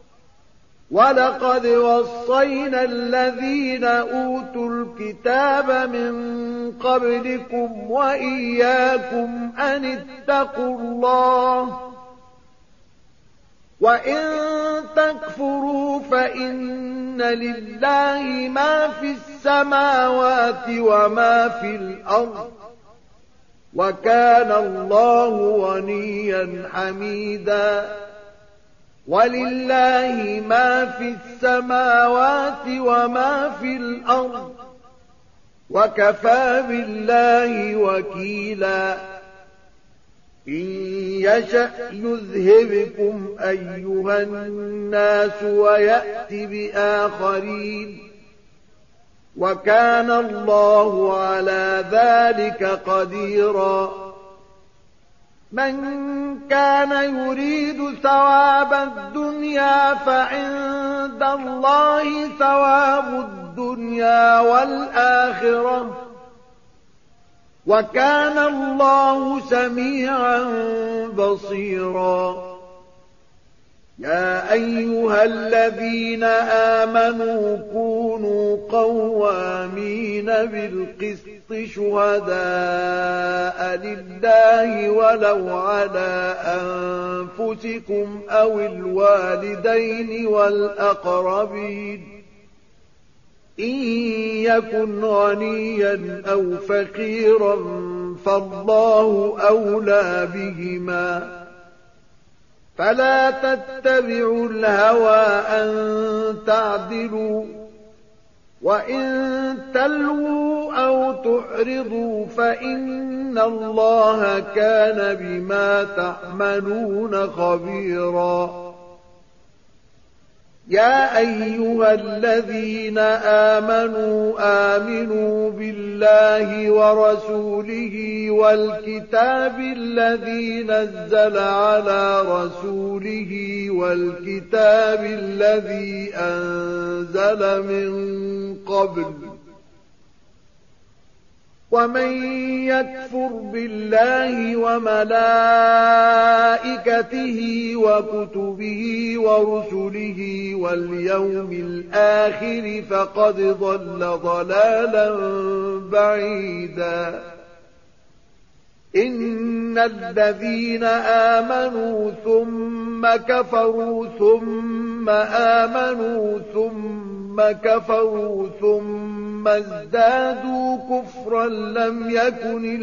ولقد وصينا الذين أوتوا الكتاب من قبلكم وإياكم أن اتقوا الله وإن تكفروا فإن لله ما في السماوات وما في الأرض وكان الله غنيا حميدا ولله ما في السماوات وما في الأرض وكفى بالله وكيلا إن يشأ يذهبكم أيها الناس ويأت بآخرين وكان الله على ذلك قديرا من كان يريد ثواب الدنيا فعند الله ثواب الدنيا والآخرة وكان الله سميعا بصيرا يا أيها الذين آمنوا كونوا قوامين بالقسط شهداء لله ولو على أنفسكم أو الوالدين والأقربين إن يكن غنيا أو فقيرا فالله أولى بهما فلا تتبعوا الهوى أن تعدلوا وإن تلووا أو تعرضوا فإن الله كان بما تعملون خبيرا يا أيها الذين آمنوا بالله ورسوله والكتاب الذي نزل على رسوله والكتاب الذي أنزل من قبل ومن يكفر بالله وملائكته وكتبه ورسله واليوم الآخر فقد ضل ضلالا بعيدا إن الذين آمنوا ثم كفروا ثم آمنوا ثم كفروا ثم ازدادوا كفرا لم يكن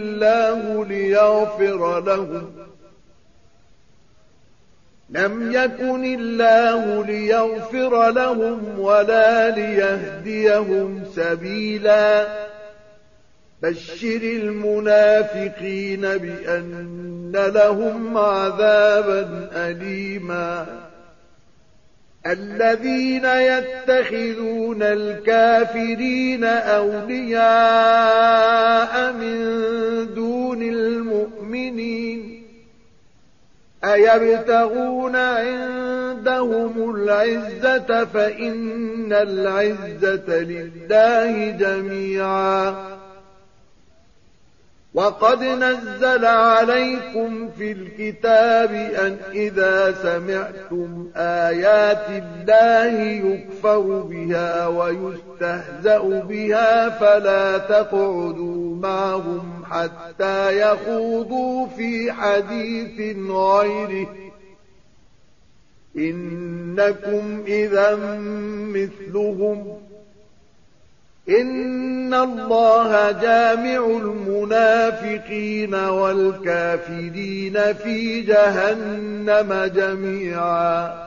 الله ليغفر لهم ولا ليهديهم سبيلا بشر المنافقين بأن لهم عذابا أليما الذين يتخذون الكافرين أولياء من دون المؤمنين أيبتغون عندهم العزة فإن العزة لله جميعا وقد نزل عليكم في الكتاب أن إذا سمعتم آيات الله يكفر بها ويستهزأ بها فلا تقعدوا معهم حتى يخوضوا في حديث غيره إنكم إذا مثلهم إن الله جامع المنافقين والكافرين في جهنم جميعا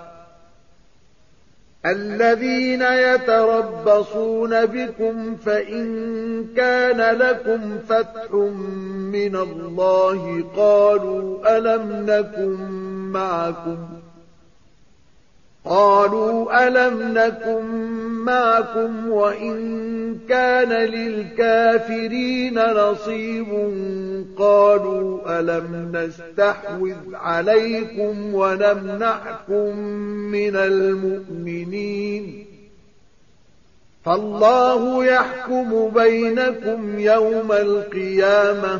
الذين يتربصون بكم فإن كان لكم فتح من الله قالوا ألم نكن معكم وإن كان للكافرين نصيب قالوا ألم نستحوذ عليكم ونمنعكم من المؤمنين فالله يحكم بينكم يوم القيامة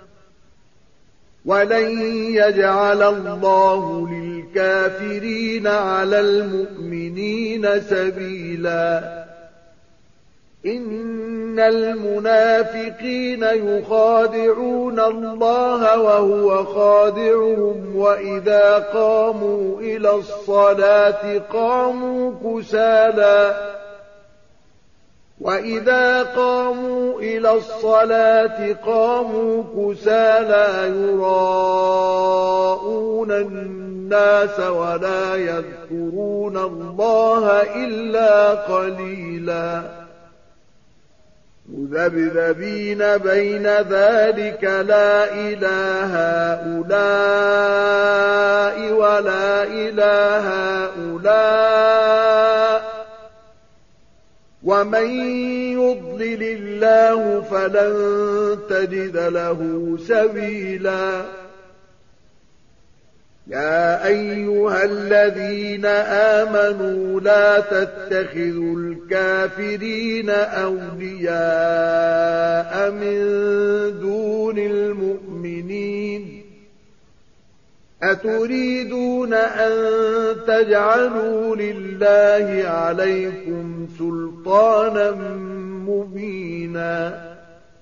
ولن يجعل الله للكافرين على المؤمنين سبيلا إن إن المنافقين يخادعون الله وهو خادعهم وإذا قاموا إلى الصلاة قاموا كسالى يراءون الناس ولا يذكرون الله إلا قليلا مذبذبين بين ذلك لا إله هؤلاء ولا إله هؤلاء ومن يضلل الله فلن تجد له سبيلا يا أيها الذين آمنوا لا تتخذوا الكافرين أولياء من دون المؤمنين أتريدون أن تجعلوا لله عليكم سلطانا مبينا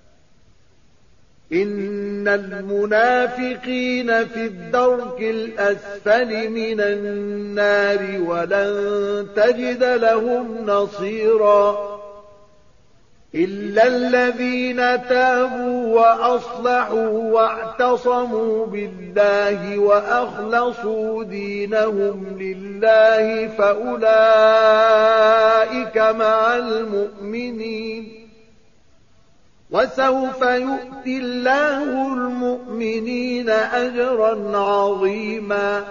إن المنافقين في الدرك الأسفل من النار ولن تجد لهم نصيرا إلا الذين تابوا وأصلحوا واعتصموا بالله وأخلصوا دينهم لله فأولئك مع المؤمنين وسوف يؤتي الله المؤمنين أجرا عظيما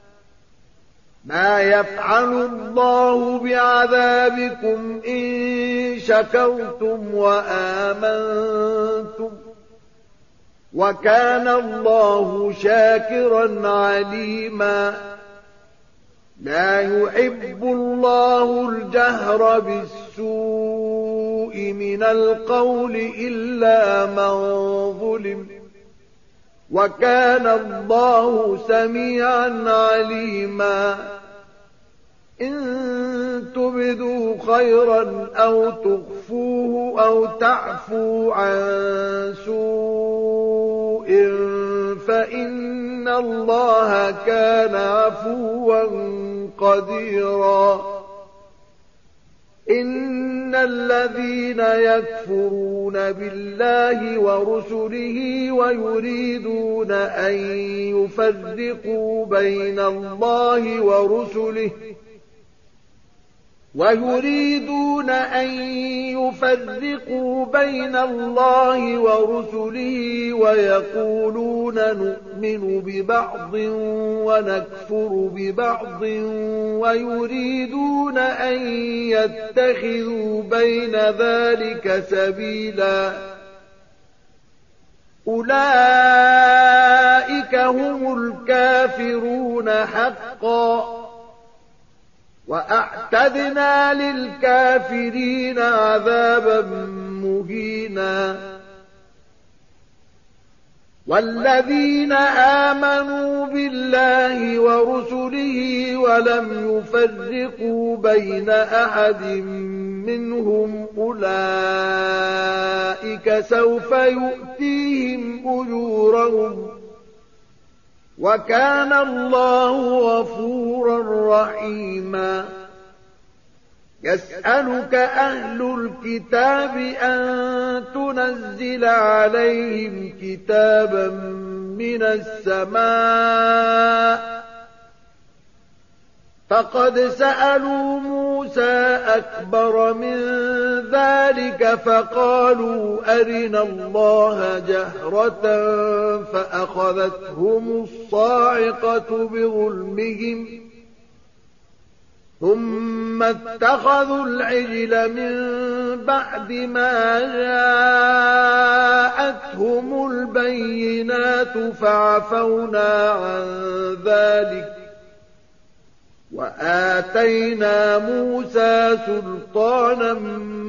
ما يفعل الله بعذابكم إن شكرتم وآمنتم وكان الله شاكرا عليما لا يحب الله الجهر بالسوء من القول إلا من ظلم وكان الله سميعا عليما إن تبدوا خيرا أو تخفوه أو تعفوا عن سوء فإن الله كان عفوا قديرا إن الذين يكفرون بالله ورسله ويريدون أن يفرقوا بين الله ورسله ويقولون نؤمن ببعض ونكفر ببعض ويريدون أن يتخذوا بين ذلك سبيلا أولئك هم الكافرون حقا وأعتدنا للكافرين عذابا مهينا والذين آمنوا بالله ورسله ولم يفرقوا بين أحد منهم أولئك سوف يؤتيهم أجورهم وكان الله غفورا رحيما يسألك أهل الكتاب أن تنزل عليهم كتابا من السماء فقد سألوا موسى أكبر من ذلك فقالوا أرنا الله جهرة فأخذتهم الصاعقة بظلمهم ثم اتخذوا العجل من بعد ما جاءتهم البينات فعفونا عن ذلك وآتينا موسى سلطانا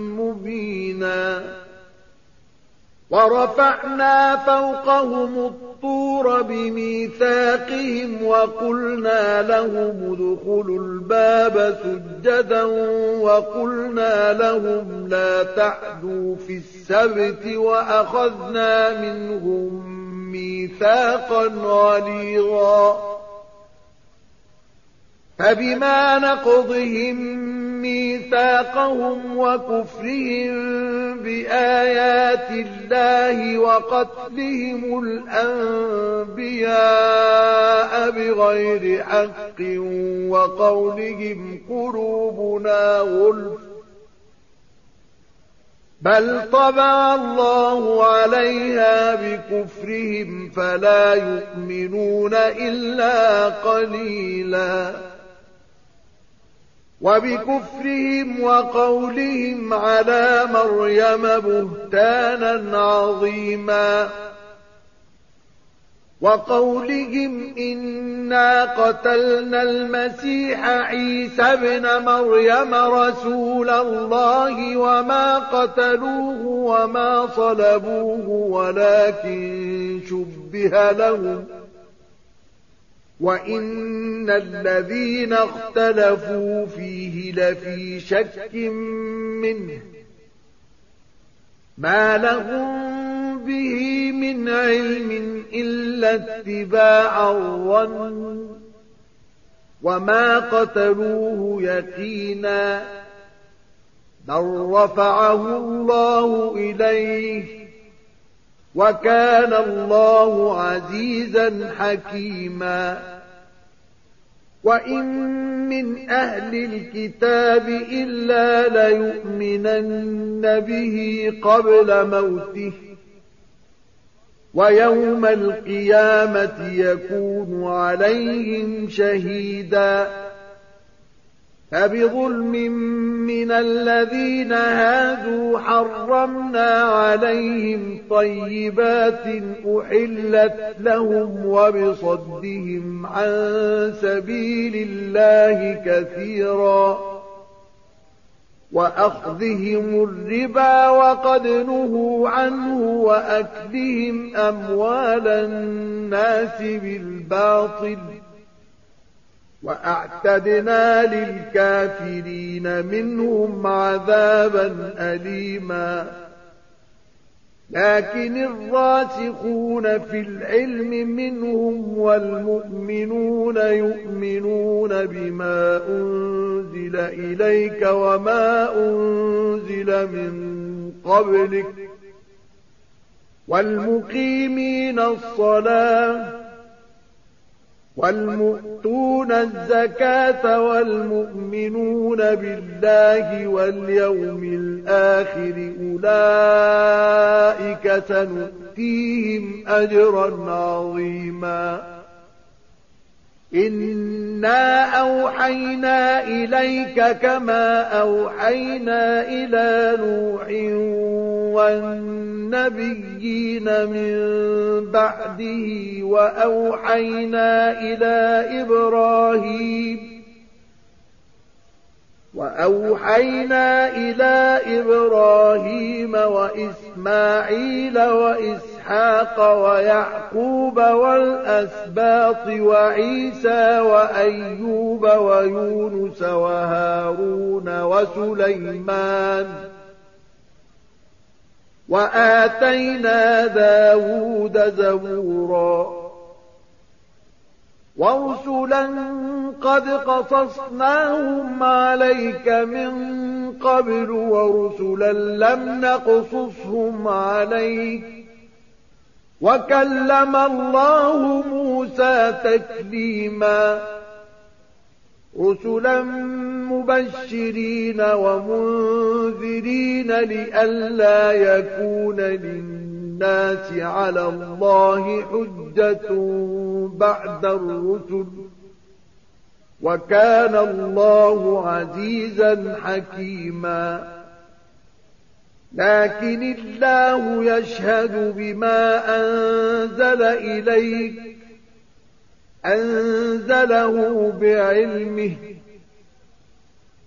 مبينا ورفعنا فوقهم الطور بميثاقهم وقلنا لهم ادخلوا الباب سجدا وقلنا لهم لا تعدوا في السبت وأخذنا منهم ميثاقا غليظا فبما نقضهم ميثاقهم وكفرهم بآيات الله وقتلهم الأنبياء بغير حق وقولهم قلوبنا غلف بل طبع الله عليها بكفرهم فلا يؤمنون إلا قليلا وبكفرهم وقولهم على مريم بهتانا عظيما وقولهم إنا قتلنا المسيح عيسى ابن مريم رسول الله وما قتلوه وما صلبوه ولكن شبه لهم وإن الذين اختلفوا فيه لفي شك منه ما لهم به من علم إلا اتباع الظن وما قتلوه يقينا بل رفعه الله إليه وكان الله عزيزا حكيما وإن من أهل الكتاب إلا ليؤمنن به قبل موته ويوم القيامة يكون عليهم شهيدا فبظلم من الذين هادوا حرمنا عليهم طيبات أحلت لهم وبصدهم عن سبيل الله كثيرا وأخذهم الربا وقد نهوا عنه وأكلهم أموال الناس بالباطل وأعتدنا للكافرين منهم عذابا أليما لكن الراسخون في العلم منهم والمؤمنون يؤمنون بما أنزل إليك وما أنزل من قبلك والمقيمين الصلاة والمؤتون الزكاة والمؤمنون بالله واليوم الآخر أولئك سنؤتيهم أجرا عظيما إنا أوحينا إليك كما أوحينا إلى نوح والنبيين من بعده وأوحينا إلى إبراهيم وإسماعيل وإسحاق ويعقوب والأسباط وعيسى وأيوب ويونس وهارون وسليمان وآتينا داود زبورا ورسلا قد قصصناهم عليك من قبل ورسلا لم نقصصهم عليك وكلم الله موسى تكليما رسلا مبشرين ومنذرين لئلا يكون للناس على الله حجة بعد الرسل وكان الله عزيزا حكيما لكن الله يشهد بما أنزل إليك أنزله بعلمه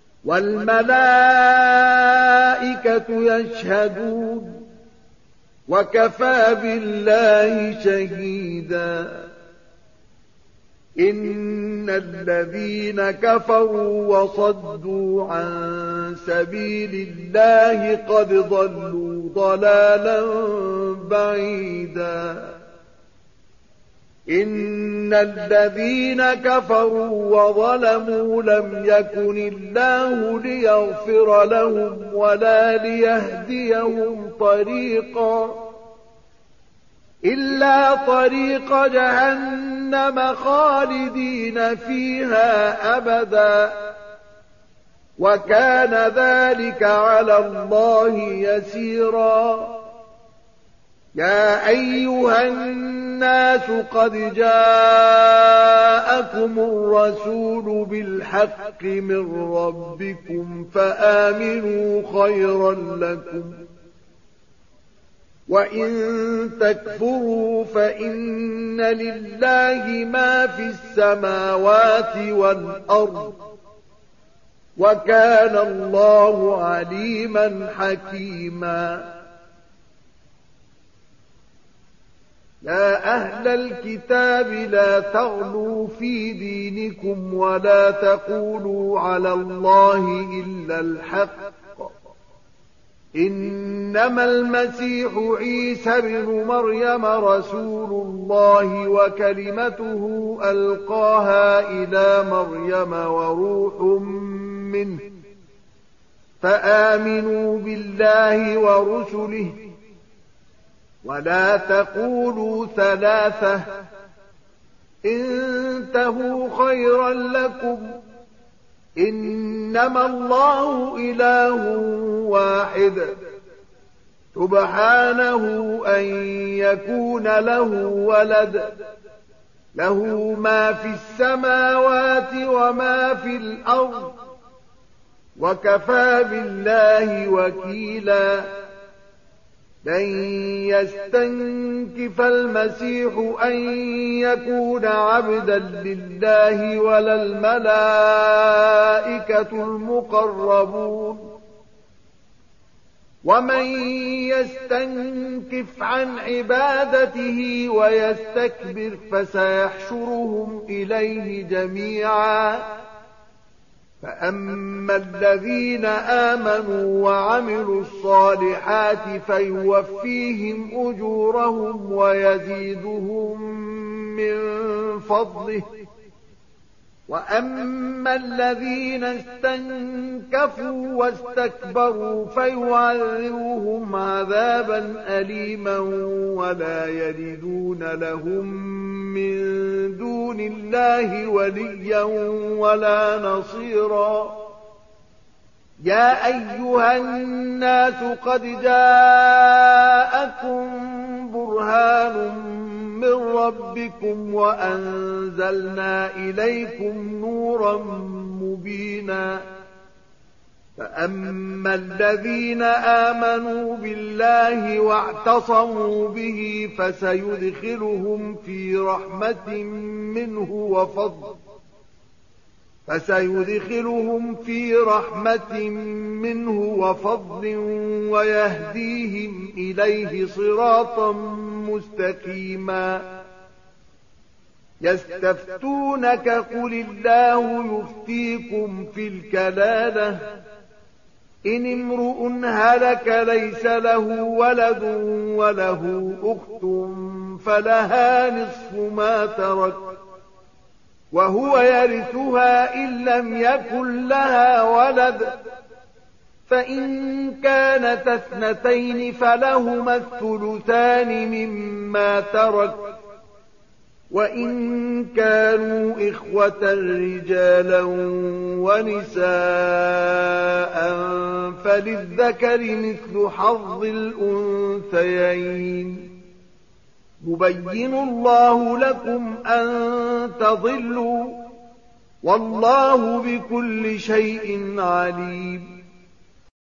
والملائكة يشهدون وكفى بالله شهيدا. إن الذين كفروا وصدوا عن سبيل الله قد ضلوا ضلالا بعيدا. إن الذين كفروا وظلموا لم يكن الله ليغفر لهم ولا ليهديهم طريقا إلا طريق جهنم خالدين فيها أبدا، وكان ذلك على الله يسيرا. يا أيها الناس قد جاءكم الرسول بالحق من ربكم فآمنوا خيرا لكم، وإن تكفروا فإن لله ما في السماوات والأرض، وكان الله عليما حكيما. يا أهل الكتاب لا تغلوا في دينكم ولا تقولوا على الله إلا الحق، إنما المسيح عيسى ابن مريم رسول الله وكلمته ألقاها إلى مريم وروح منه، فآمنوا بالله ورسله، ولا تقولوا ثلاثة، انتهوا خيرا لكم، إنما الله إله واحد، سبحانه أن يكون له ولد، له ما في السماوات وما في الأرض، وكفى بالله وكيلا. لن يستنكف المسيح أن يكون عبدا لله ولا الملائكة المقربون، ومن يستنكف عن عبادته ويستكبر فسيحشرهم إليه جميعا. فأما الذين آمنوا وعملوا الصالحات فيوفيهم أجورهم ويزيدهم من فضله، وأما الذين استنكفوا واستكبروا فيعذبهم عذابا أليما ولا يجدون لهم من دون الله وليا ولا نصيرا. يا أيها الناس قد جاءكم برهان من ربكم وأنزلنا إليكم نورا مبينا. فأما الذين آمنوا بالله واعتصموا به فسيدخلهم في رحمة منه وفضل ويهديهم إليه صراطا مستقيما. يستفتونك قل الله يفتيكم في الكلالة، إن امرؤ هلك ليس له ولد وله أخت فلها نصف ما ترك وهو يرثها إن لم يكن لها ولد، فإن كانت اثنتين فلهما الثلثان مما ترك، وإن كانوا إخوة رجالا ونساء فللذكر مثل حظ الأنثيين. يبين الله لكم أن تضلوا، والله بكل شيء عليم.